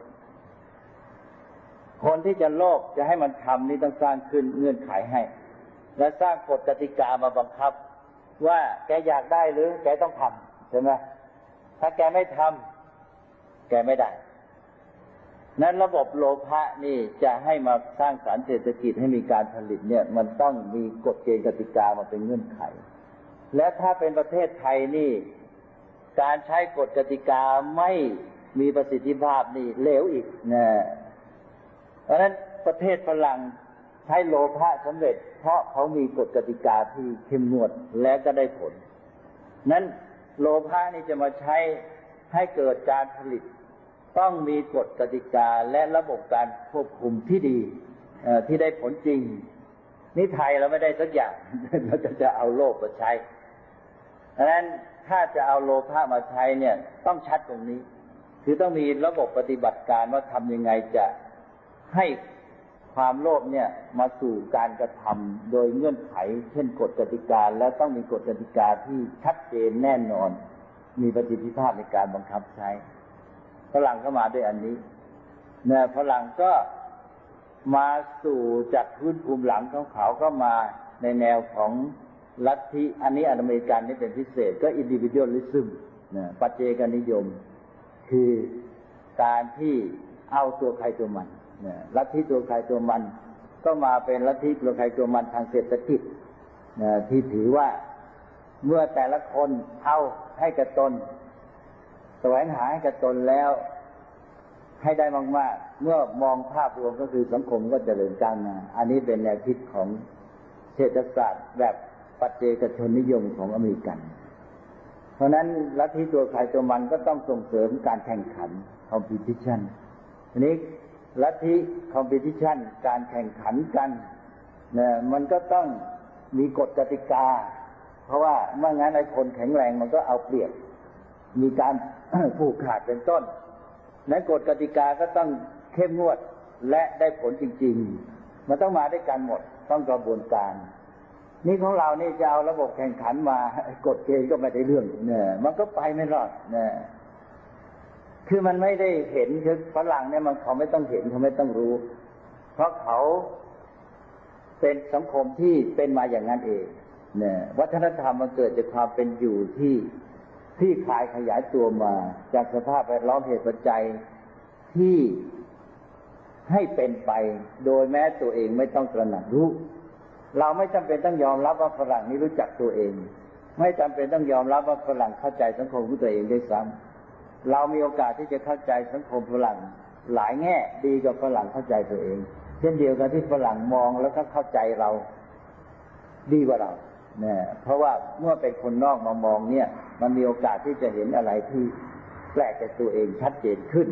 คนที่จะโลภจะให้มันทำนี่ต้องสร้างขึ้นเงื่อนไขให้และสร้างกฎกติกามาบังคับว่าแกอยากได้หรือแกต้องทำใช่ไหมถ้าแกไม่ทำแกไม่ได้นั้นระบบโลภะนี่จะให้มาสร้างสรรค์เศรษฐกิจให้มีการผลิตเนี่ยมันต้องมีกฎเกณฑ์กติกามาเป็นเงื่อนไขและถ้าเป็นประเทศไทยนี่การใช้กฎกติกาไม่มีประสิทธิภาพนี่เลวอีกนะเพราะฉะนั้นประเทศฝรั่งใช้โลภะสำเร็จเพราะเขามีกฎกติกาที่เข้มงวดและก็ได้ผลนั้นโลภะนี่จะมาใช้ให้เกิดการผลิตต้องมีกฎกติกาและระบบการควบคุมที่ดีที่ได้ผลจริงนี่ไทยเราไม่ได้สักอย่าง เราจะเอาโลภมาใช้ดังนั้นถ้าจะเอาโลภะมาใช้เนี่ยต้องชัดตรงนี้คือต้องมีระบบปฏิบัติการว่าทำยังไงจะให้ความโลภเนี่ยมาสู่การกระทำโดยเงื่อนไขเช่นกฎกติกาและต้องมีกฎกติกาที่ชัดเจนแน่นอนมีประสิทธิภาพในการบังคับใช้ฝรั่งก็มาด้วยอันนี้เนี่ยฝรั่งก็มาสู่จากพื้นภูมิหลังของเขาก็มาในแนวของลัทธิอันนี้อเมริกันนี่เป็นพิเศษก็ individualism นะปัจเจกนิยมคือการที่เอาตัวใครตัวมันนะลัทธิตัวใครตัวมันก็มาเป็นลัทธิตัวใครตัวมันทางเศรษฐกิจนะที่ถือว่าเมื่อแต่ละคนเอาให้กับตนแสวงหาให้กับตนแล้วให้ได้มากๆเมื่อมองภาพรวมก็คือสังคมก็เจริญก้าวหน้าอันนี้เป็นแนวคิดของเศรษฐศาสตร์แบบปัจเจกชนนิยมของอเมริกันเพราะนั้นลัทธิตัวใครตัวมันก็ต้องส่งเสริมการแข่งขัน competition ทีนี้ลัทธิ competition การแข่งขันกันเนี่ยมันก็ต้องมีกฎกติกาเพราะว่าเมื่องั้นไอ้คนแข็งแรงมันก็เอาเปรียบมีการ ผูกขาดเป็นต้นนั้นกฎกติกาก็ต้องเข้มงวดและได้ผลจริงๆมันต้องมาด้วยกันหมดต้องกระบวนการนี่ของเรานี่จะเอาระบบแข่งขันมากฎเกณฑ์ก็ไม่ได้เรื่องเนี่ยมันก็ไปไม่รอดเนี่ยคือมันไม่ได้เห็นคือฝรั่งเนี่ยมันเขาไม่ต้องเห็นเขาไม่ต้องรู้เพราะเขาเป็นสังคมที่เป็นมาอย่างนั้นเองเนี่ยวัฒนธรรมมันเกิดจากความเป็นอยู่ที่คลายขยายตัวมาจากสภาพแวดล้อมเหตุปัจจัยที่ให้เป็นไปโดยแม้ตัวเองไม่ต้องตระหนักรู้เราไม่จำเป็นต้องยอมรับว่าฝรั่งนี้รู้จักตัวเองไม่จำเป็นต้องยอมรับว่าฝรั่งเข้าใจสังคมของตัวเองด้วยซ้ำเรามีโอกาสที่จะเข้าใจสังคมฝรั่งหลายแง่ดีกว่าฝรั่งเข้าใจตัวเองเช่นเดียวกันที่ฝรั่งมองแล้วก็เข้าใจเราดีกว่าเราเนี่ยเพราะว่าเมื่อเป็นคนนอกมามองเนี่ยมันมีโอกาสที่จะเห็นอะไรที่แปลกจากตัวเองชัดเจนขึ้น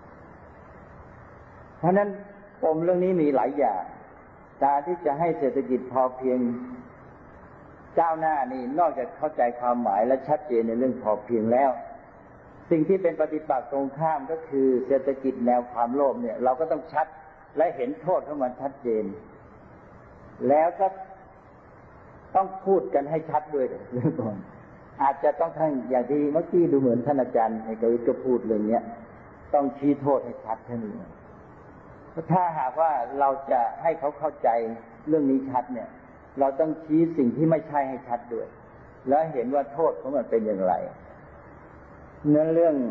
เพราะนั้นปมเรื่องนี้มีหลายอย่างการที่จะให้เศรษฐกิจพอเพียงก้าวหน้านี่นอกจากเข้าใจความหมายและชัดเจนในเรื่องพอเพียงแล้วสิ่งที่เป็นปฏิปักษ์ตรงข้ามก็คือเศรษฐกิจแนวความโลภเนี่ยเราก็ต้องชัดและเห็นโทษของมันชัดเจนแล้วก็ต้องพูดกันให้ชัดด้วยเรื่องก่อนอาจจะต้องทั้งอย่างที่เมื่อกี้ดูเหมือนท่านอาจารย์ให้กวิทย์ก็พูดเรื่องนี้ต้องชี้โทษให้ชัดแค่นี้ถ้าหากว่าเราจะให้เขาเข้าใจเรื่องนี้ชัดเนี่ยเราต้องชี้สิ่งที่ไม่ใช่ให้ชัดด้วยแล้วเห็นว่าโทษของมันเป็นอย่างไรนั้นเรื่อง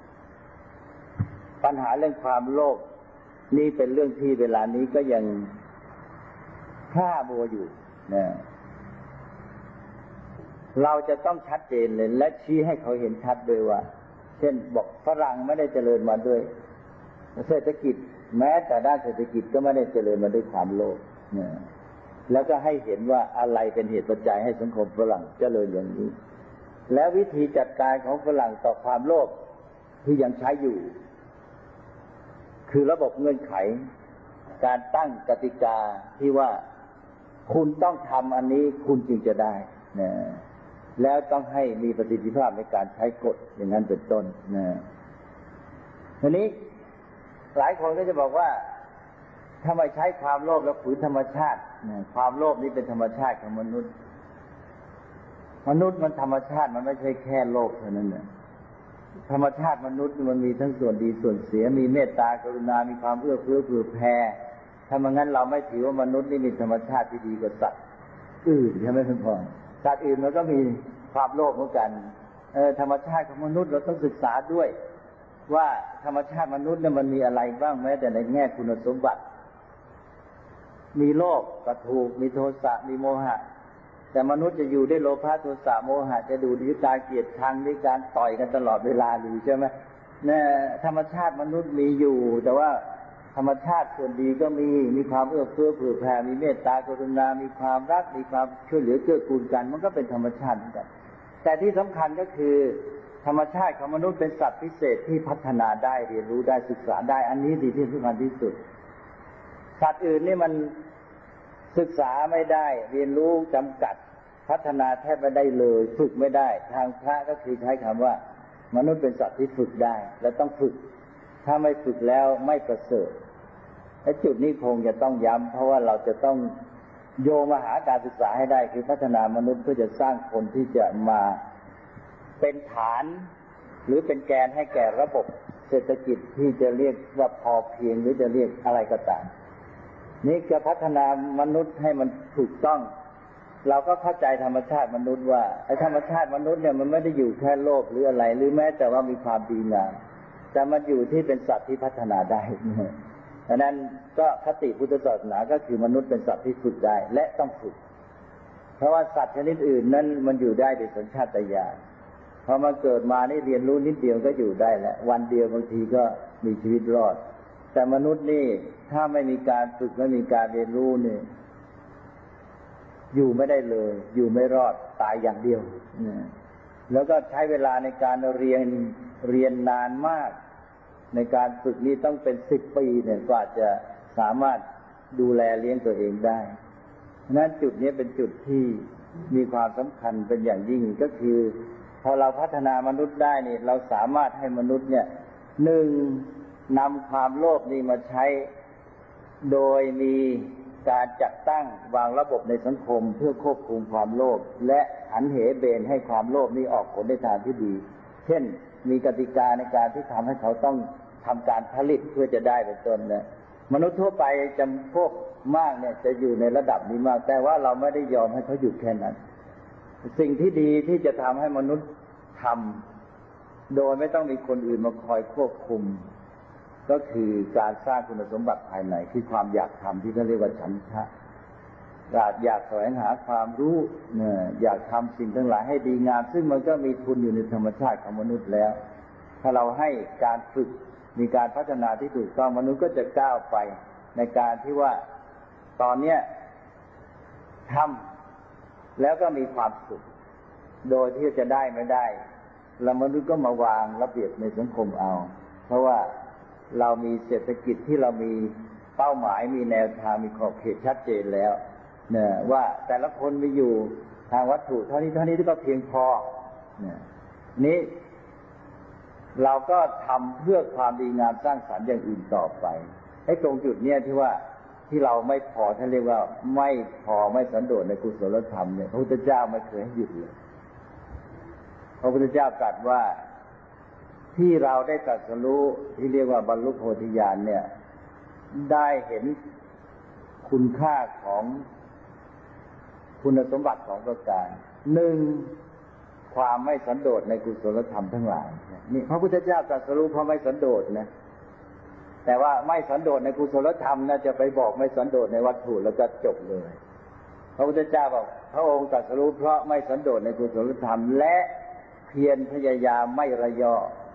ปัญหาเรื่องความโลภนี่เป็นเรื่องที่เวลานี้ก็ยังฆ่าบัวอยู่นะเราจะต้องชัดเจนเลยและชี้ให้เขาเห็นชัดด้วยว่าเช่นบอกฝรั่งไม่ได้เจริญมาด้วยเศรษฐกิจแม้แต่ด้านเศรษฐกิจก็ไม่ได้เจริญมาด้วยความโลภแล้วก็ให้เห็นว่าอะไรเป็นเหตุปัจจัยให้สังคมฝรั่งเจริญอย่างนี้แล้ววิธีจัดการของฝรั่งต่อความโลภที่ยังใช้อยู่คือระบบเงื่อนไขการตั้งกติกาที่ว่าคุณต้องทำอันนี้คุณจึงจะได้นะแล้วต้องให้มีประสิทธิภาพในการใช้กฎอย่างนั้นเป็นต้นนะทีนี้หลายคนก็จะบอกว่าถ้าไม่ใช้ความโลภแล้วฝืนธรรมชาติความโลภนี้เป็นธรรมชาติของมนุษย์มันธรรมชาติมันไม่ใช่แค่โลภเท่านั้นนะธรรมชาติมนุษย์มันมีทั้งส่วนดีส่วนเสียมีเมตตากรุณามีความเอื้อเฟื้อเผื่อแผ่ถ้าไม่งั้นเราไม่ถือว่ามนุษย์นี่มีธรรมชาติที่ดีกว่าสัตว์อื่นใช่ไหมท่านพ่อสัตว์อื่นมันก็มีความโลภเหมือนกันธรรมชาติของมนุษย์เราต้องศึกษาด้วยว่าธรรมชาติมนุษย์เนี่ยมันมีอะไรบ้างแม้แต่ในแง่คุณสมบัติมีโลภก็ถูกมีโทสะมีโมหะแต่มนุษย์จะอยู่ด้วยโลภะโทสะโมหะจะดูด้วยการเกลียดชังด้วยการต่อยกันตลอดเวลาอยู่ใช่ไหมเนี่ยธรรมชาติมนุษย์มีอยู่แต่ว่าธรรมชาติส่วนดีก็มีความเอื้อเฟื้อเผื่อแผ่มีเมตตากรุณามีความรักมีความช่วยเหลือเกื้อกูลกันมันก็เป็นธรรมชาติเหมือนกันแต่ที่สำคัญก็คือธรรมชาติของมนุษย์เป็นสัตว์พิเศษที่พัฒนาได้เรียนรู้ได้ศึกษาได้อันนี้ดีที่สำคัญที่สุดสัตว์อื่นนี่มันศึกษาไม่ได้เรียนรู้จำกัดพัฒนาแทบไม่ได้เลยฝึกไม่ได้ทางพระก็คือใช้คำว่ามนุษย์เป็นสัตว์ที่ฝึกได้และต้องฝึกถ้าไม่ฝึกแล้วไม่ประเสริฐและจุดนี้คงจะต้องย้ำเพราะว่าเราจะต้องโยงมาหาการศึกษาให้ได้คือพัฒนามนุษย์เพื่อจะสร้างคนที่จะมาเป็นฐานหรือเป็นแกนให้แก่ระบบเศรษฐกิจที่จะเรียกว่าพอเพียงหรือจะเรียกอะไรก็ตามนี่จะพัฒนามนุษย์ให้มันถูกต้องเราก็เข้าใจธรรมชาติมนุษย์ว่าไอ้ธรรมชาติมนุษย์เนี่ยมันไม่ได้อยู่แค่โลภหรืออะไรหรือแม้แต่ว่ามีความดีงามแต่มันอยู่ที่เป็นสัตว์ที่พัฒนาได้ดังนั้นก็คติพุทธศาสนาก็คือมนุษย์เป็นสัตว์ที่ฝึกได้และต้องฝึกเพราะว่าสัตว์ชนิดอื่นนั้นมันอยู่ได้โดยสัญชาตญาณพอมาเกิดมานี่เรียนรู้นิดเดียวก็อยู่ได้แล้ววันเดียวบางทีก็มีชีวิตรอดแต่มนุษย์นี่ถ้าไม่มีการฝึกไม่มีการเรียนรู้นี่อยู่ไม่ได้เลยอยู่ไม่รอดตายอย่างเดียวแล้วก็ใช้เวลาในการเรียนนานมากในการฝึกนี้ต้องเป็น10 ปีเนี่ยกว่าจะสามารถดูแลเลี้ยงตัวเองได้นั้นจุดนี้เป็นจุดที่มีความสำคัญเป็นอย่างยิ่งก็คือพอเราพัฒนามนุษย์ได้นี่เราสามารถให้มนุษย์เนี่ยหนึ่งนำความโลภนี้มาใช้โดยมีการจัดตั้งวางระบบในสังคมเพื่อควบคุมความโลภและหันเหเบนให้ความโลภนี้ออกผลในทางที่ดีเช่นมีกติกาในการที่ทำให้เขาต้องทำการผลิตเพื่อจะได้เป็นต้นนะมนุษย์ทั่วไปจำพวกมากเนี่ยจะอยู่ในระดับนี้มากแต่ว่าเราไม่ได้ยอมให้เขาหยุดแค่นั้นสิ่งที่ดีที่จะทำให้มนุษย์ทำโดยไม่ต้องมีคนอื่นมาคอยควบคุมก็คือการสร้างคุณสมบัติภายในคือความอยากทำที่เขาเรียกว่าฉันทะอยากแสวงหาความรู้อยากทำสิ่งทั้งหลายให้ดีงามซึ่งมันก็มีทุนอยู่ในธรรมชาติของมนุษย์แล้วถ้าเราให้การฝึกมีการพัฒนาที่ถูกต้องมนุษย์ก็จะก้าวไปในการที่ว่าตอนเนี้ยทำแล้วก็มีความสุขโดยที่จะได้ไม่ได้แล้วมนุษย์ก็มาวางระเบียบในสังคมเอาเพราะว่าเรามีเศรษฐกิจที่เรามีเป้าหมายมีแนวทางมีขอบเขตชัดเจนแล้วเนี่ยว่าแต่ละคนมีอยู่ทางวัตถุเท่านี้ที่ก็เพียงพอเนี่ยนี้เราก็ทำเพื่อความดีงามสร้างสรรค์อย่างอื่นต่อไปให้ตรงจุดเนี้ยที่ว่าที่เราไม่พอท่านเรียกว่าไม่พอไม่สันโดษในกุศลธรรมเนี่ยพระพุทธเจ้าไม่เคยให้หยุดเลยพระพุทธเจ้าตรัสว่าที่เราได้ตรัสรู้ที่เรียกว่าบรรลุโพธิญาณเนี่ยได้เห็นคุณค่าของคุณสมบัติของประการหนึ่งความไม่สันโดษในกุศลธรรมทั้งหลายนี่พระพุทธเจ้าตรัสรู้เพราะไม่สันโดษนะแต่ว่าไม่สันโดษในกุศลธรรมนะจะไปบอกไม่สันโดษในวัตถุแล้วก็จบเลยพระพุทธเจ้าบอกพระองค์ตรัสรู้เพราะไม่สันโดษในกุศลธรรมและเพียรพยายามไม่ระยอ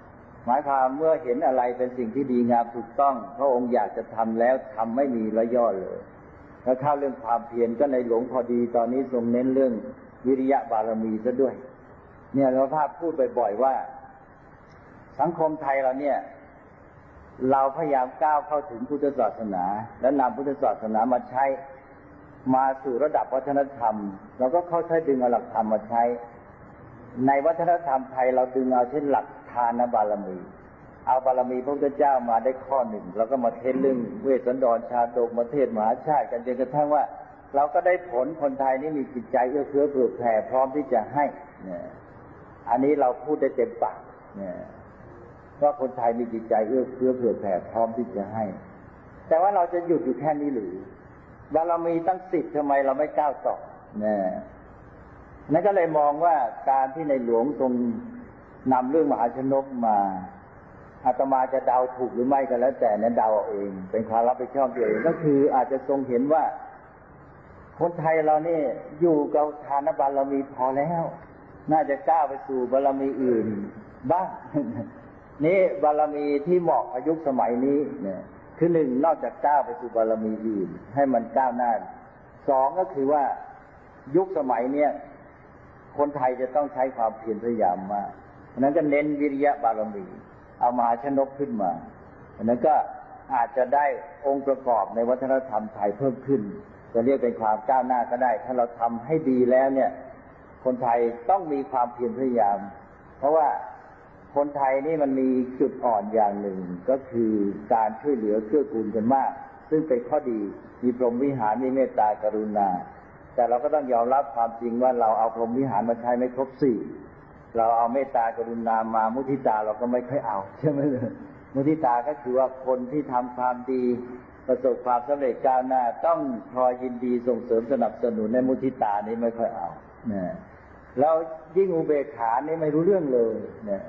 หมายความเมื่อเห็นอะไรเป็นสิ่งที่ดีงามถูกต้องพระองค์อยากจะทำแล้วทำไม่มีระย่อเลยแล้วเข้าเรื่องความเพียรก็ในหลวงพอดีตอนนี้ทรงเน้นเรื่องวิริยะบารมีซะด้วยเนี่ยเราภาพพูดบ่อยๆว่าสังคมไทยเราเนี่ยเราพยายามก้าวเข้าถึงพุทธศาสนาและนำพุทธศาสนามาใช้มาสู่ระดับวัฒนธรรมเราก็เข้าใช้ดึงเอาหลักธรรมมาใช้ในวัฒนธรรมไทยเราดึงเอาเช่นหลักทานบารมีเอาบารมีพระพุทธเจ้ามาได้ข้อหนึ่งแล้วก็มาเทศเรื่องเวสสันดรชาดกมาเทศมหาชาติกันจนกระทั่งว่าเราก็ได้ผลคนไทยนี่มีจิตใจเอื้อเฟื้อเผื่อแผ่พร้อมที่จะให้เนี่ยอันนี้เราพูดได้เต็มปากเนี่ยว่าคนไทยมีจิตใจเอื้อเฟื้อเผื่อแผ่พร้อมที่จะให้แต่ว่าเราจะหยุดอยู่แค่นี้หรือบารมีตั้ง10ทำไมเราไม่ก้าวต่อเนี่ยนั่นก็เลยมองว่าการที่ในหลวงทรงนำเรื่องมหาชนกมาอาตมาจะเดาถูกหรือไม่ก็แล้วแต่นั้นเดาเอาเองเป็นความรับผิดชอบตัวเองก็คืออาจจะทรงเห็นว่าคนไทยเรานี่อยู่กับทานบารมีพอแล้วน่าจะก้าวไปสู่บารมีอื่นบ้างนี่บารมีที่เหมาะกับยุคสมัยนี้เนี่ยคือหนึ่งนอกจากก้าวไปสู่บารมีอื่นให้มันก้าวหน้าสองก็คือว่ายุคสมัยเนี้ยคนไทยจะต้องใช้ความเพียรพยายามมากฉะนั้นก็เน้นวิริยะบารมีเอามหาชนกขึ้นมาฉะนั้นก็อาจจะได้องค์ประกอบในวัฒนธรรมไทยเพิ่มขึ้นจะเรียกเป็นความก้าวหน้าก็ได้ถ้าเราทำให้ดีแล้วเนี่ยคนไทยต้องมีความเพียรพยายามเพราะว่าคนไทยนี่มันมีจุดอ่อนอย่างหนึ่งก็คือการช่วยเหลือเกื้อกูลกันมากซึ่งเป็นข้อดีมีพรหมวิหารมีเมตตากรุณาแต่เราก็ต้องยอมรับความจริงว่าเราเอาพรหมวิหารมาใช้ไม่ครบ4เราเอาเมตตากรุณามามุทิตาเราก็ไม่ค่อยเอาใช่ไหมมุทิตาก็คือว่าคนที่ทำความดีประสบความสำเร็จก้าวหน้าต้องคอยยินดีส่งเสริมสนับสนุนในมุทิตานี้ไม่ค่อยเอาเนี่ยแล้วยิ่งอุเบกขานี่ไม่รู้เรื่องเลยเนี่ย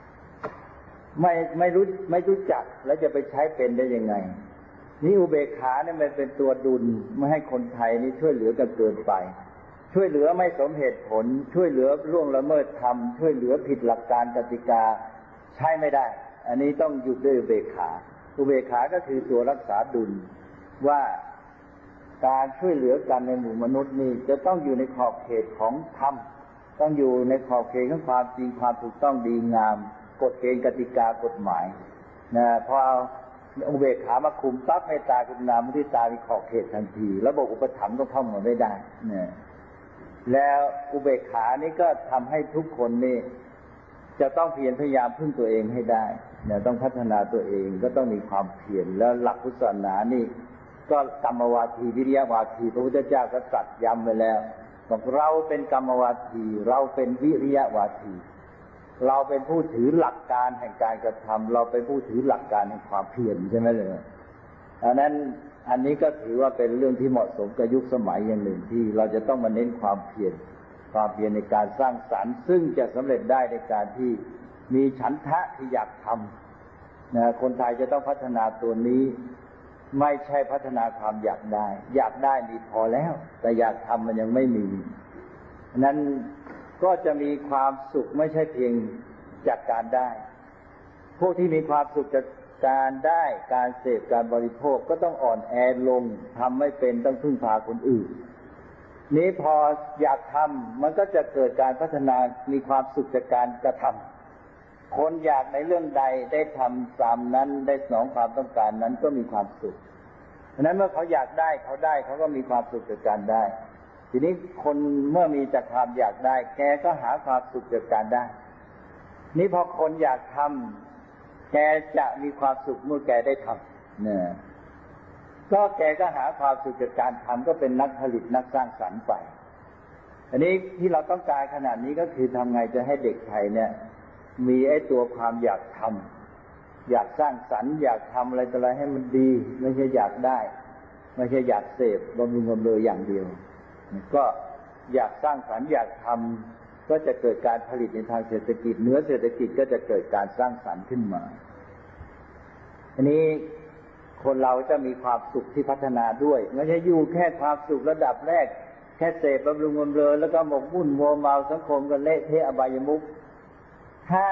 ไม่รู้จักแล้วจะไปใช้เป็นได้ยังไงนี่อุเบกขาเนี่ยมันเป็นตัวดุลไม่ให้คนไทยนี่ช่วยเหลือกันเกินไปช่วยเหลือไม่สมเหตุผลช่วยเหลือล่วงละเมิดธรรมช่วยเหลือผิดหลักการกติกาใช้ไม่ได้อันนี้ต้องหยุดด้วยอุเบกขาอุเบกขาก็คือตัวรักษาดุลว่าการช่วยเหลือกันในหมู่มนุษย์นี่จะต้องอยู่ในขอบเขตของธรรมต้องอยู่ในขอบเขตของความจริงความถูกต้องดีงามกฎเกณฑ์กติกากฎหมายนะพอเอาอุเบกขามาคุมปั๊บเมตตากรุณามุทิตามีขอบเขตทันทีระบบอุปถัมภ์ก็เข้ามาไม่ได้เนี่ยแล้วอุเบกขานี้ก็ทำให้ทุกคนนี่จะต้องเพียรพยายามพึ่งตัวเองให้ได้เนี่ยต้องพัฒนาตัวเองก็ต้องมีความเพียรแล้วหลักพุทธศาสนานี่ก็กรรมวาทีวิริยวาทีพระพุทธเจ้าก็ตรัสย้ำไว้แล้วบอกเราเป็นกรรมวาทีเราเป็นวิริยวาทีเราเป็นผู้ถือหลักการแห่งการกระทำเราเป็นผู้ถือหลักการแห่งความเพียรใช่ไหมเลยอันนั้นอันนี้ก็ถือว่าเป็นเรื่องที่เหมาะสมกับยุคสมัยอย่างหนึ่งที่เราจะต้องมาเน้นความเพียรในการสร้างสรรค์ซึ่งจะสำเร็จได้ในการที่มีฉันทะที่อยากทำนะคนไทยจะต้องพัฒนาตัวนี้ไม่ใช่พัฒนาความอยากได้มีพอแล้วแต่อยากทำมันยังไม่มีนั้นก็จะมีความสุขไม่ใช่เพียงจากการได้พวกที่มีความสุขจากการได้การเสพการบริโภคก็ต้องอ่อนแอลงทำไม่เป็นต้องพึ่งพาคนอื่นนี้พออยากทำมันก็จะเกิดการพัฒนามีความสุขจากการกระทำคนอยากในเรื่องใดได้ทำตามนั้นได้สนองความต้องการนั้นก็มีความสุขฉะนั้นเมื่อเขาอยากได้เขาก็มีความสุขจากการได้ทีนี้คนเมื่อมีแต่ความอยากได้แกก็หาความสุขจากการได้นี่พอคนอยากทำแกจะมีความสุขเมื่อแกได้ทำเนี่ยก็แกก็หาความสุขจากการทำก็เป็นนักผลิตนักสร้างสรรค์ไปอันนี้ที่เราต้องการขนาดนี้ก็คือทำไงจะให้เด็กไทยเนี่ยมีไอ้ตัวความอยากทำอยากสร้างสรรค์อยากทำอะไรต่ออะไรให้มันดีไม่ใช่อยากได้ไม่ใช่อยากเสพบำรุงบำเรออย่างเดียวก็อยากสร้างสรรค์อยากทำก็จะเกิดการผลิตในทางเศรษฐกิจเนื้อเศรษฐกิจก็จะเกิดการสร้างสรรค์ขึ้นมาอันนี้คนเราจะมีความสุขที่พัฒนาด้วยไม่ใช่อยู่แค่ความสุขระดับแรกแค่เสพบำรุงบำเรอแล้วก็หมกมุ่นมัวเมาสังคมกันเละเทะอบายมุขถ้า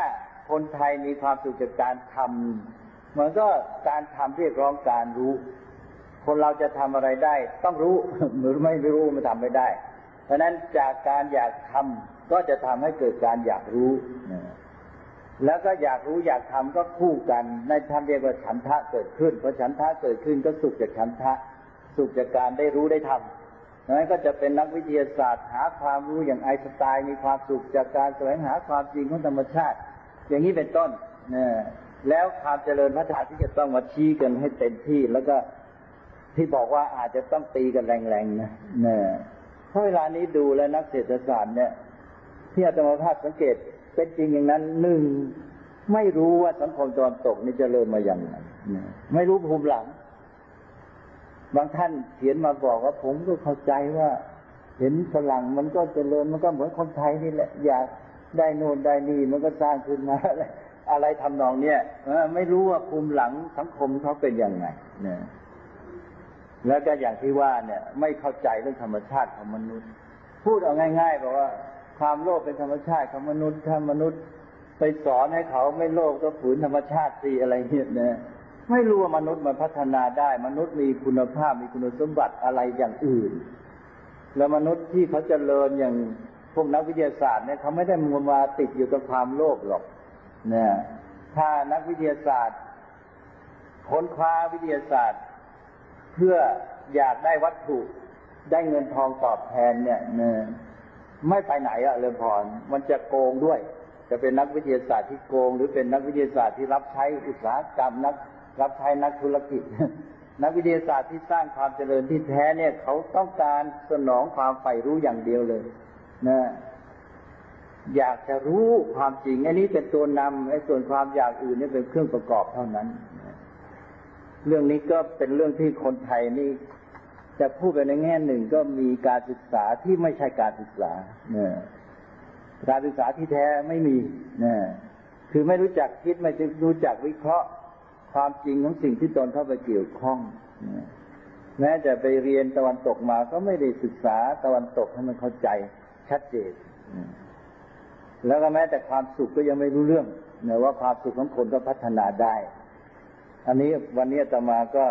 คนไทยมีความสุขจากการทำมันก็การทำเรียกร้องการรู้คนเราจะทำอะไรได้ต้องรู้หรือไม่รู้มันทำไม่ได้เพราะนั้นจากการอยากทำก็จะทำให้เกิดการอยากรู้แล้วก็อยากรู้อยากทำก็คู่กันในธรรมเรียกว่าฉันทะเกิดขึ้นพอฉันทะเกิดขึ้นก็สุขจากฉันทะสุขจากการได้รู้ได้ทำนั้นก็จะเป็นนักวิทยาศาสตร์หาความรู้อย่างไอน์สไตน์มีความสุขจากการแสวงหาความจริงของธรรมชาติอย่างนี้เป็นต้นแล้วความเจริญพัฒนาที่จะต้องมาชี้กันให้เต็มที่แล้วก็ที่บอกว่าอาจจะต้องตีกันแรงๆนะเพราะเวลานี้ดูแล้วนักเศรษฐศาสตร์เนี่ยที่อาตมาภาพสังเกตเป็นจริงอย่างนั้นหนึ่งไม่รู้ว่าสังคมตะวันตกนี่เจริญมาอย่างไรไม่รู้ภูมิหลังบางท่านเขียนมาบอกว่าผมก็เข้าใจว่าเห็นฝรั่งมันก็เจริญมันก็เหมือนคนไทยนี่แหละอยากได้โน่นได้นี่มันก็สร้างขึ้นมาอะไรทำนองเนี้ยไม่รู้ว่าภูมิหลังสังคมเขาเป็นยังไงเนี่ยแล้วก็อย่างที่ว่าเนี่ยไม่เข้าใจเรื่องธรรมชาติของมนุษย์พูดเอาง่ายๆบอกว่าความโลภเป็นธรรมชาติของมนุษย์ถ้ามนุษย์ไปสอนให้เขาไม่โลภก็ฝืนธรรมชาติสิอะไรเงี้ยนะไม่รู้ว่ามนุษย์มันพัฒนาได้มนุษย์มีคุณภาพมีคุณสมบัติอะไรอย่างอื่นแล้วมนุษย์ที่เขาเจริญอย่างพวกนักวิทยาศาสตร์เนี่ยเขาไม่ได้มัวมาติดอยู่กับความโลภหรอกเนี่ยถ้านักวิทยาศาสตร์ค้นคว้าวิทยาศาสตร์เพื่ออยากได้วัตถุได้เงินทองตอบแทนเนี่ยไม่ไปไหนอะเรือนพรมันจะโกงด้วยจะเป็นนักวิทยาศาสตร์ที่โกงหรือเป็นนักวิทยาศาสตร์ที่รับใช้อุตสาหกรรมรับใช้นักธุรกิจนักวิทยาศาสตร์ที่สร้างความเจริญที่แท้เนี่ยเขาต้องการสนองความใฝ่รู้อย่างเดียวเลยนะอยากจะรู้ความจริงอันนี้เป็นตัวนำไอ้ส่วนความอยากอื่นนี่เป็นเครื่องประกอบเท่านั้นเรื่องนี้ก็เป็นเรื่องที่คนไทยนี่จะพูดไปในแง่หนึ่งก็มีการศึกษาที่ไม่ใช่การศึกษาเนี่ยการศึกษาที่แท้ไม่มีเนี่ยคือไม่รู้จักคิดไม่รู้จักวิเคราะห์ความจริงของสิ่งที่ตนเข้าไปเกี่ยวข้องแม้จะไปเรียนตะวันตกมาก็ไม่ได้ศึกษาตะวันตกให้มันเข้าใจชัดเจนแล้วก็แม้แต่ความสุขก็ยังไม่รู้เรื่องเนี่ยว่าความสุขของคนก็พัฒนาได้อันนี้วันนี้อาตมาก็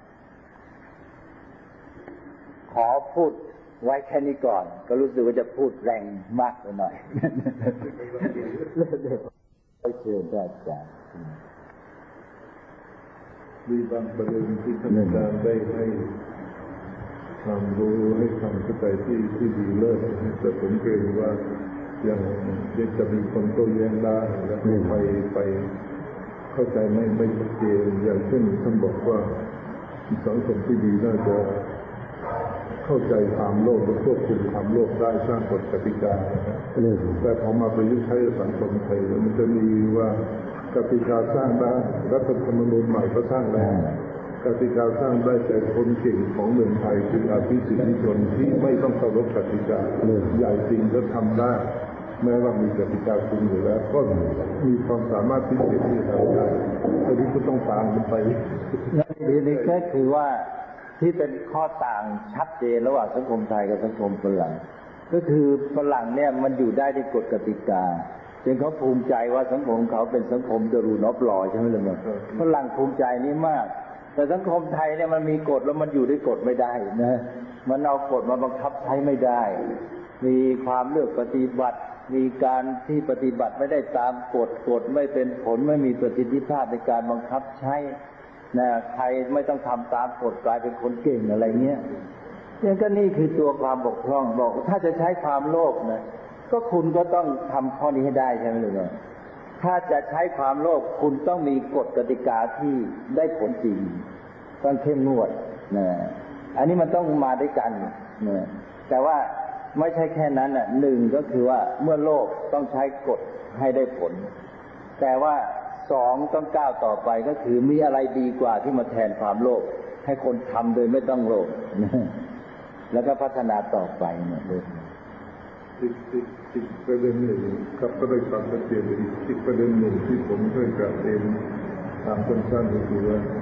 ขอพูดไว้แค่นี้ก่อนก็รู้สึกว่าจะพูดแรงมากไปหน่อยเชิญได้จ้ะมีบางประเด็นที่ท่านอาจารย์ได้ให้ความรู้ให้ความเข้าใจที่ดีเลิศแต่ผมเกรงว่ายังจะมีคนโต้แย้งได้และไปเข้าใจไม่ชัดเจนอย่างเช่นท่านบอกว่าสังคมที่ดีน่าจะเข้าใจความโลภและควบคุมความโลภได้สร้างกฎกติกาแต่พอมาประยุกต์ใช้สังคมไทยมันจะมีว่ากติกาสร้างได้รัฐธรรมนูญใหม่ก็สร้างได้กติกาสร้างได้แต่คนเก่งของเมืองไทยคืออภิสิทธิชนที่ไม่ต้องเคารพกติกาใหญ่จริงก็ทำได้แม้ว่ามีกติกาคุมอยู่แล้วก็มีความสามารถพิเศษที่จะทำได้แต่ที่ก็ต้องตามมันไปนี่ก็คือว่าที่เป็นข้อต่างชัดเจนระหว่างสังคมไทยกับสังคมฝรั่งก็คือฝรั่งเนี่ยมันอยู่ได้ด้วยกฎกติกาจนเขาภูมิใจว่าสังคมเขาเป็นสังคมเดรูนอฟลอใช่ไหมล่ะมั้งฝรั่งภูมิใจนี้มากแต่สังคมไทยเนี่ยมันมีกฎแล้วมันอยู่ด้วยกฎไม่ได้นะมันเอากฎมาบังคับใช้ไม่ได้มีความเลือกปฏิบัติมีการที่ปฏิบัติไม่ได้ตามกฎไม่เป็นผลไม่มีประสิทธิภาพในการบังคับใช้นะใครไม่ต้องทำตามกฎกลายเป็นคนเก่งอะไรเงี้ยอย่างก็นี่คือตัวความบกพร่องบอกถ้าจะใช้ความโลภนะก็คุณก็ต้องทำข้อนี้ให้ได้ใช่ไหมล่ะถ้าจะใช้ความโลภคุณต้องมีกฎกติกาที่ได้ผลจริงต้องเข้มงวดนะอันนี้มันต้องมาด้วยกันนะแต่ว่าไม่ใช่แค่นั้นน่ะหนึ่งก็คือว่าเมื่อโลภต้องใช้กฎให้ได้ผลแต่ว่าสองต้องก้าวต่อไปก็คือมีอะไรดีกว่าที่มาแทนความโลภให้คนทำโดยไม่ต้องโลภแล้วก็พัฒนาต่อไปเนี่ยอีกประเด็นหนึ่งครับก็ได้ความชัดเจนอีกประเด็นหนึ่งที่ผมเคยกล่าวเองตามสั้นๆก็คือว่า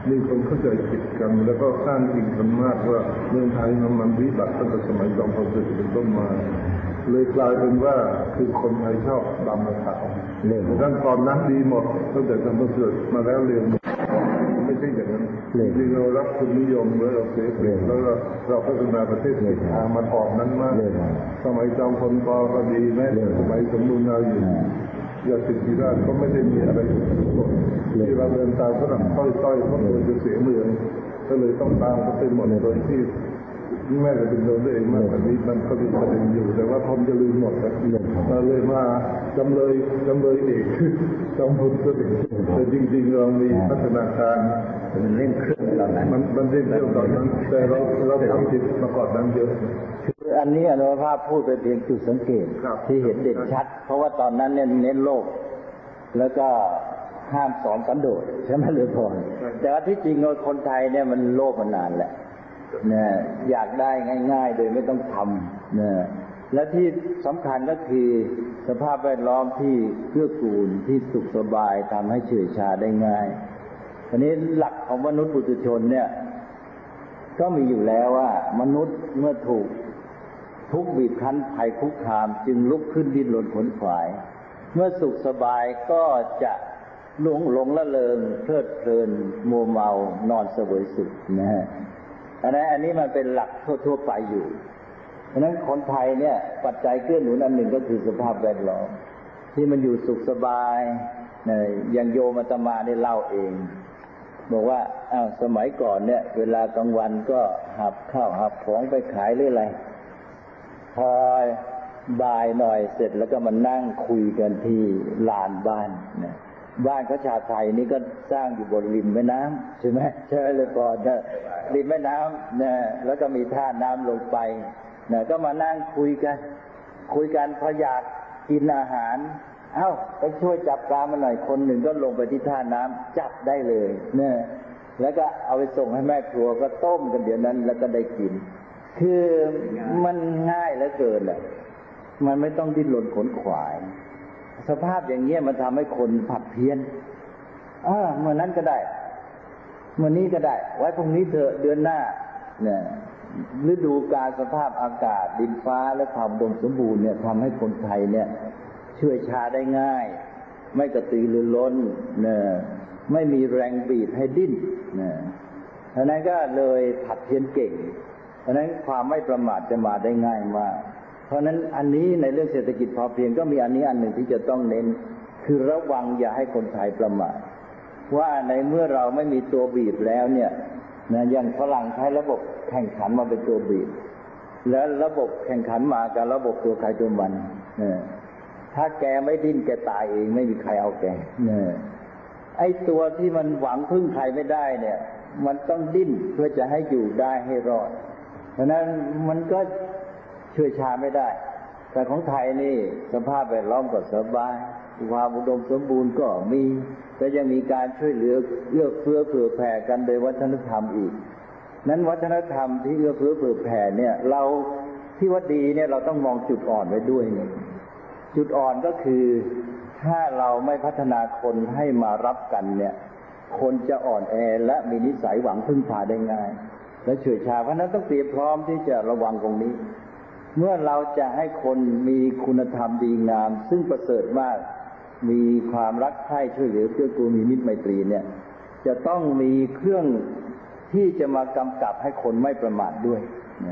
มีคนเข้าใจผิดกันแล้วก็สร้างอิงกันมากว่าเมืองไทยมันวิบัติตั้งแต่สมัยจอมพลสฤษดิ์เป็นต้นมาเลยกลายเป็นว่าคือคนไทยชอบดำมาขาวดังนั้นตอนนั้นดีหมดตั้งแต่จอมพลสฤษดิ์มาแล้วเรียนไม่ใช่อย่างนั้นจริงเรารับคุณนิยมแล้วเราเสียเปรียบแล้วเราพัฒนาประเทศเลยมาถอดนั้นมากสมัยจอมพลป.ก็ดีแม้สมัยสมบูรณาอยู่ยาสิทธิราชก็ไม่ได้มีอะไรที่เราเดินตามฝรั่งต้อยๆเพราะเราจะเสียเมืองก็เลยต้องตามเขาไปหมดโดยที่แม้จะเป็นตัวเองมากกว่านี้มันก็มีประเด็นอยู่แต่ว่าคนจะลืมหมดแล้วเลยมาจำเลยเอกจอมพลก็เองแต่จริงๆเรามีพัฒนาการมันเล่นเครื่องตอนนั้นมันเล่นเครื่องตอนนั้นแต่เราทำผิดมาก่อนนั้นเยอะอันนี้อนุภาพพูดไปเพียงจุดสังเกตที่เห็นเด่นชัดเพราะว่าตอนนั้นเนี่ยเน้นโลกแล้วก็ห้ามสอนสันโดษใช่ไหมหรือพอแต่ว่าที่จริงคนไทยเนี่ยมันโลภมานานแหละเนี่ยอยากได้ง่ายๆโดยไม่ต้องทำเนี่ยและที่สำคัญก็คือสภาพแวดล้อมที่เกื้อกูลที่สุขสบายทำให้เฉื่อยชาได้ง่ายอันนี้หลักของมนุษย์ปุถุชนเนี่ยก็มีอยู่แล้วว่ามนุษย์เมื่อถูกทุกข์บีบคั้นภัยคุกคามจึงลุกขึ้นดิ้นรนขนขวายเมื่อสุขสบายก็จะหลงละเลงเพลิดเพลินมัวเมานอนเสวยสุขนะฮะอันนี้มันเป็นหลักทั่วไปอยู่เพราะนั้นคนไทยเนี่ยปัจจัยเกื้อหนุนอันหนึ่งก็คือสภาพแวดล้อมที่มันอยู่สุขสบายอย่างโยมอาตมาได้เล่าเองบอกว่าสมัยก่อนเนี่ยเวลากลางวันก็หับข้าวหับของไปขายหรืออะไรพอบ่ายหน่อยเสร็จแล้วก็มานั่งคุยกันที่ลานบ้านนะบ้านเขาชาวไทยนี่ก็สร้างอยู่บนริมแม่น้ำใช่ไหมใช่เลยก่อนนะริมแม่น้ำนะแล้วก็มีท่าน้ำลงไปนะก็มานั่งคุยกันพออยากกินอาหารไปช่วยจับปลามาหน่อยคนหนึ่งก็ลงไปที่ท่าน้ำจับได้เลยเนี่ยแล้วก็เอาไปส่งให้แม่ครัวก็ต้มกันเดี๋ยวนั้นแล้วก็ได้กินคือมันง่ายเหลือเกินแหละมันไม่ต้องดิ้นรนขนขวายสภาพอย่างเงี้ยมันทำให้คนผัดเพี้ยนเมื่อนั้นก็ได้เมื่อนี้ก็ได้ไว้พรุ่งนี้เถอะเดือนหน้าเนี่ยฤดูกาลสภาพอากาศดินฟ้าและความอุดมสมบูรณ์เนี่ยทำให้คนไทยเนี่ยช่วยชาได้ง่ายไม่กระตือรือร้นเนี่ยไม่มีแรงบีบให้ดิ้นเนี่ยเพราะนั้นก็เลยผัดเพี้ยนเก่งเพราะนั้นความไม่ประมาทจะมาได้ง่ายมากเพราะนั้นอันนี้ในเรื่องเศรษฐกิจพอเพียงก็มีอันนี้อันหนึ่งที่จะต้องเน้นคือระวังอย่าให้คนไทยประมาทว่าในเมื่อเราไม่มีตัวบีบแล้วเนี่ยนะอย่างฝรั่งใช้ระบบแข่งขันมาเป็นตัวบีบแล้วระบบแข่งขันมากับระบบตัวใครตัวมันถ้าแกไม่ดิ้นแกตายเองไม่มีใครเอาแกไอ้ตัวที่มันหวังพึ่งใครไม่ได้เนี่ยมันต้องดิ้นเพื่อจะให้อยู่ได้ให้รอดเพราะนั้นมันก็ช่วยชาไม่ได้แต่ของไทยนี่สภาพแวดล้อมก็สบายความอุดมสมบูรณ์ก็มีแต่ยังมีการช่วยเหลือเอื้อเฟื้อเผื่อแผ่กันโดยวัฒนธรรมอีกนั้นวัฒนธรรมที่เอื้อเฟื้อเผื่อแผ่เนี่ยเราที่ว่าดีเนี่ยเราต้องมองจุดอ่อนไว้ด้วยจุดอ่อนก็คือถ้าเราไม่พัฒนาคนให้มารับกันเนี่ยคนจะอ่อนแอและมีนิสัยหวังพึ่งพาได้ง่ายและเฉื่อยชาเพราะนั้นต้องเตรียมพร้อมที่จะระวังตรงนี้เมื่อเราจะให้คนมีคุณธรรมดีงามซึ่งประเสริฐมากมีความรักใคร่ช่วยเหลือเกื้อกูลมีมิตรไมตรีเนี่ยจะต้องมีเครื่องที่จะมากำกับให้คนไม่ประมาทด้วย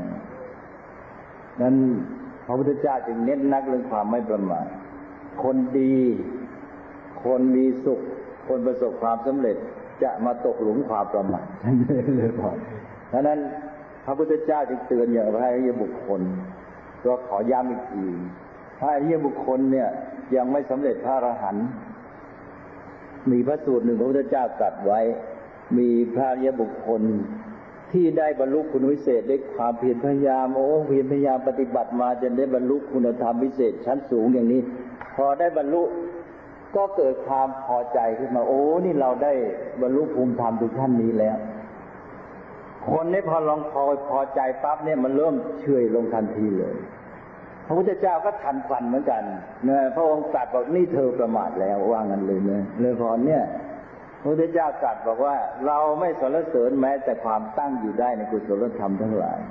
นั้นพระพุทธเจ้าจึงเน้นนักเรื่องความไม่ประมาทคนดีคนมีสุขคนประสบความสำเร็จจะมาตกหลุมความประมาทเลยพอฉะนั้นพระพุทธเจ้าจึงเตือนอย่างพระอริยบุคคลก็ขอย้ำอีกทีพระอริยบุคคลเนี่ยยังไม่สำเร็จพระอรหันต์มีพระสูตรหนึ่งพระพุทธเจ้าตรัสไว้มีพระอริยบุคคลที่ได้บรรลุคุณวิเศษด้วยความเพียรพยายามเพียรพยายามปฏิบัติมาจนได้บรรลุคุณธรรมวิเศษชั้นสูงอย่างนี้พอได้บรรลุก็เกิดความพอใจขึ้นมานี่เราได้บรรลุภูมิธรรมถึงขั้นนี้แล้วคนนี้พอลองพอใจปั๊บเนี่ยมันเริ่มเฉื่อยลงทันทีเลยพระพุทธเจ้าก็ทันควันเหมือนกันนะพระองค์ตรัสบอกนี่เธอประมาทแล้วว่างั้นเลยนะเลยพอเนี่ยพระพุทธเจ้าตรัสบอกว่าเราไม่สรรเสริญแม้แต่ความตั้งอยู่ได้ในกุศลธรรมทั้งหลาย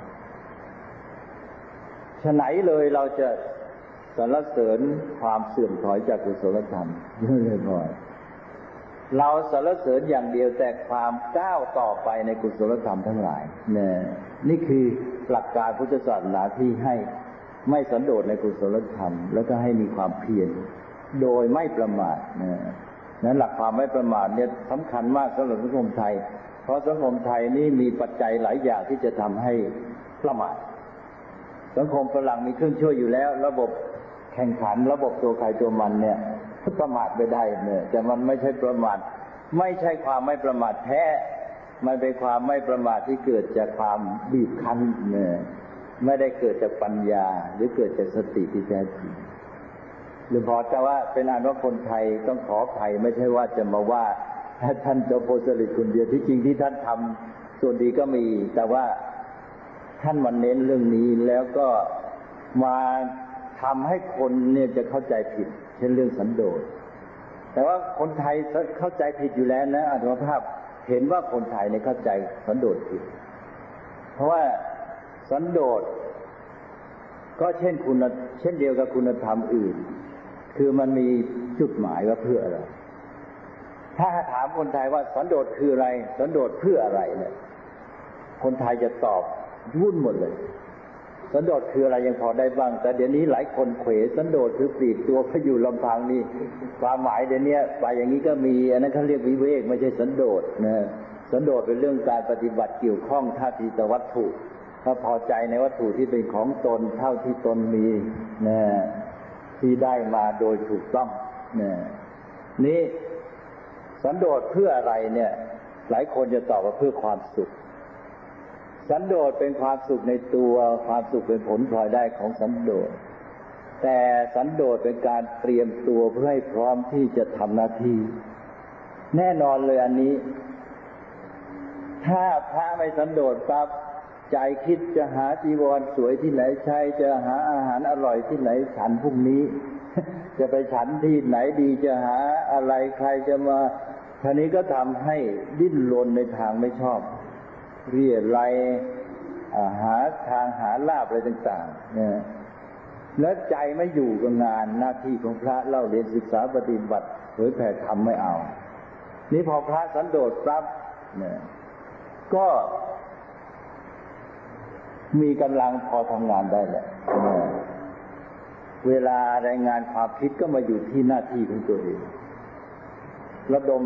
ฉะไหนเลยเราจะสรรเสริญความเสื่อมถอยจากกุศลธรรมไม่พอเราสรรเสริญอย่างเดียวแต่ความก้าวต่อไปในกุศลธรรมทั้งหลายนี่คือหลักการพุทธศาสนาที่ให้ไม่สันโดษในกุศลธรรมแล้วก็ให้มีความเพียรโดยไม่ประมาทนั้นหลักความไม่ประมาทเนี่ยสำคัญมากสำหรับสังคมไทยเพราะสังคมไทยนี่มีปัจจัยหลายอย่างที่จะทำให้ประมาทสังคมฝรั่งมีเครื่องช่วยอยู่แล้วระบบแข่งขันระบบตัวใครตัวมันเนี่ยประมาทไม่ได้เนี่ยแต่มันไม่ใช่ประมาทไม่ใช่ความไม่ประมาทแท้มันเป็นความไม่ประมาทที่เกิดจากความบีบคั้นเนี่ยไม่ได้เกิดจากปัญญาหรือเกิดจากสติที่แท้จริงหรือพอจะว่าเป็นอันว่าคนไทยต้องขออภัยไม่ใช่ว่าจะมาว่าท่านเจ้าโพธิ์สฤษดิ์คนเดียวที่จริงที่ท่านทำส่วนดีก็มีแต่ว่าท่านมาเน้นเรื่องนี้แล้วก็มาทำให้คนเนี่ยจะเข้าใจผิดเช่นเรื่องสันโดษแต่ว่าคนไทยเข้าใจผิดอยู่แล้วนะอาตมาภาพเห็นว่าคนไทยเนี่ยเข้าใจสันโดษผิดเพราะว่าสันโดษก็เช่นเดียวกับคุณธรรมอื่นคือมันมีจุดหมายว่าเพื่ออะไรถ้าถามคนไทยว่าสันโดษคืออะไรสันโดษเพื่ออะไรเนี่ยคนไทยจะตอบวุ่นหมดเลยสันโดษคืออะไรยังพอได้บ้างแต่เดี๋ยวนี้หลายคนเขวสันโดษคือปลีกตัวไปอยู่ลำพังนี่ความหมายเดี๋ยวนี้ไปอย่างนี้ก็มีอันนั้นเขาเรียกวิเวกไม่ใช่สันโดษนะสันโดษเป็นเรื่องการปฏิบัติเกี่ยวข้องท่าทีต่อวัตถุถ้าพอใจในวัตถุที่เป็นของตนเท่าที่ตนมีนะที่ได้มาโดยถูกต้องนะนี่สันโดษเพื่ออะไรเนี่ยหลายคนจะตอบว่าเพื่อความสุขสันโดษเป็นความสุขในตัวความสุขเป็นผลพลอยได้ของสันโดษแต่สันโดษเป็นการเตรียมตัวเพื่อให้พร้อมที่จะทำหน้าที่แน่นอนเลยอันนี้ถ้าพระไม่สันโดษปั๊บใจคิดจะหาจีวรสวยที่ไหนใช้จะหาอาหารอร่อยที่ไหนฉันพรุ่งนี้ จะไปฉันที่ไหนดีจะหาอะไรใครจะมาทีนี้ก็ทำให้ดิ้นรนในทางไม่ชอบเรียรัยหาทางหาลาภอะไรต่างๆเนี่ยแล้วใจไม่อยู่กับงานหน้าที่ของพระเล่าเรียนศึกษาปฏิบัติเผยแผ่ธรรมไม่เอานี่พอพระสันโดษปั๊บเนี่ยก็มีกำลังพอทำงานได้แหละเวลารายงานความคิดก็มาอยู่ที่หน้าที่ของตัวเองระดม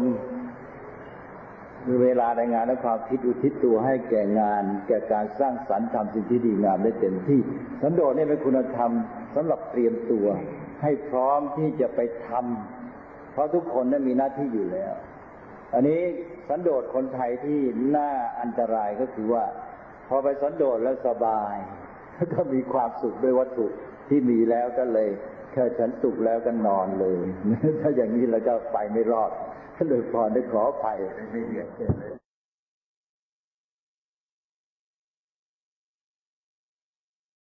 เวลารายงานและความคิดอุทิศตัวให้แก่งานแก่การสร้างสรรค์ทำสิ่งที่ดีงามได้เต็มที่สันโดษนี่เป็นคุณธรรมสำหรับเตรียมตัวให้พร้อมที่จะไปทำเพราะทุกคนนั้นมีหน้าที่อยู่แล้วอันนี้สันโดษคนไทยที่น่าอันตรายก็คือว่าพอไปสันโดษแล้วสบายก็มีความสุขด้วยวัตถุที่มีแล้วก็เลยแค่ฉันสุขแล้วก็นอนเลยถ้าอย่างนี้เราก็ไปไม่รอดเลยพอได้ขออภัยไม่เรียก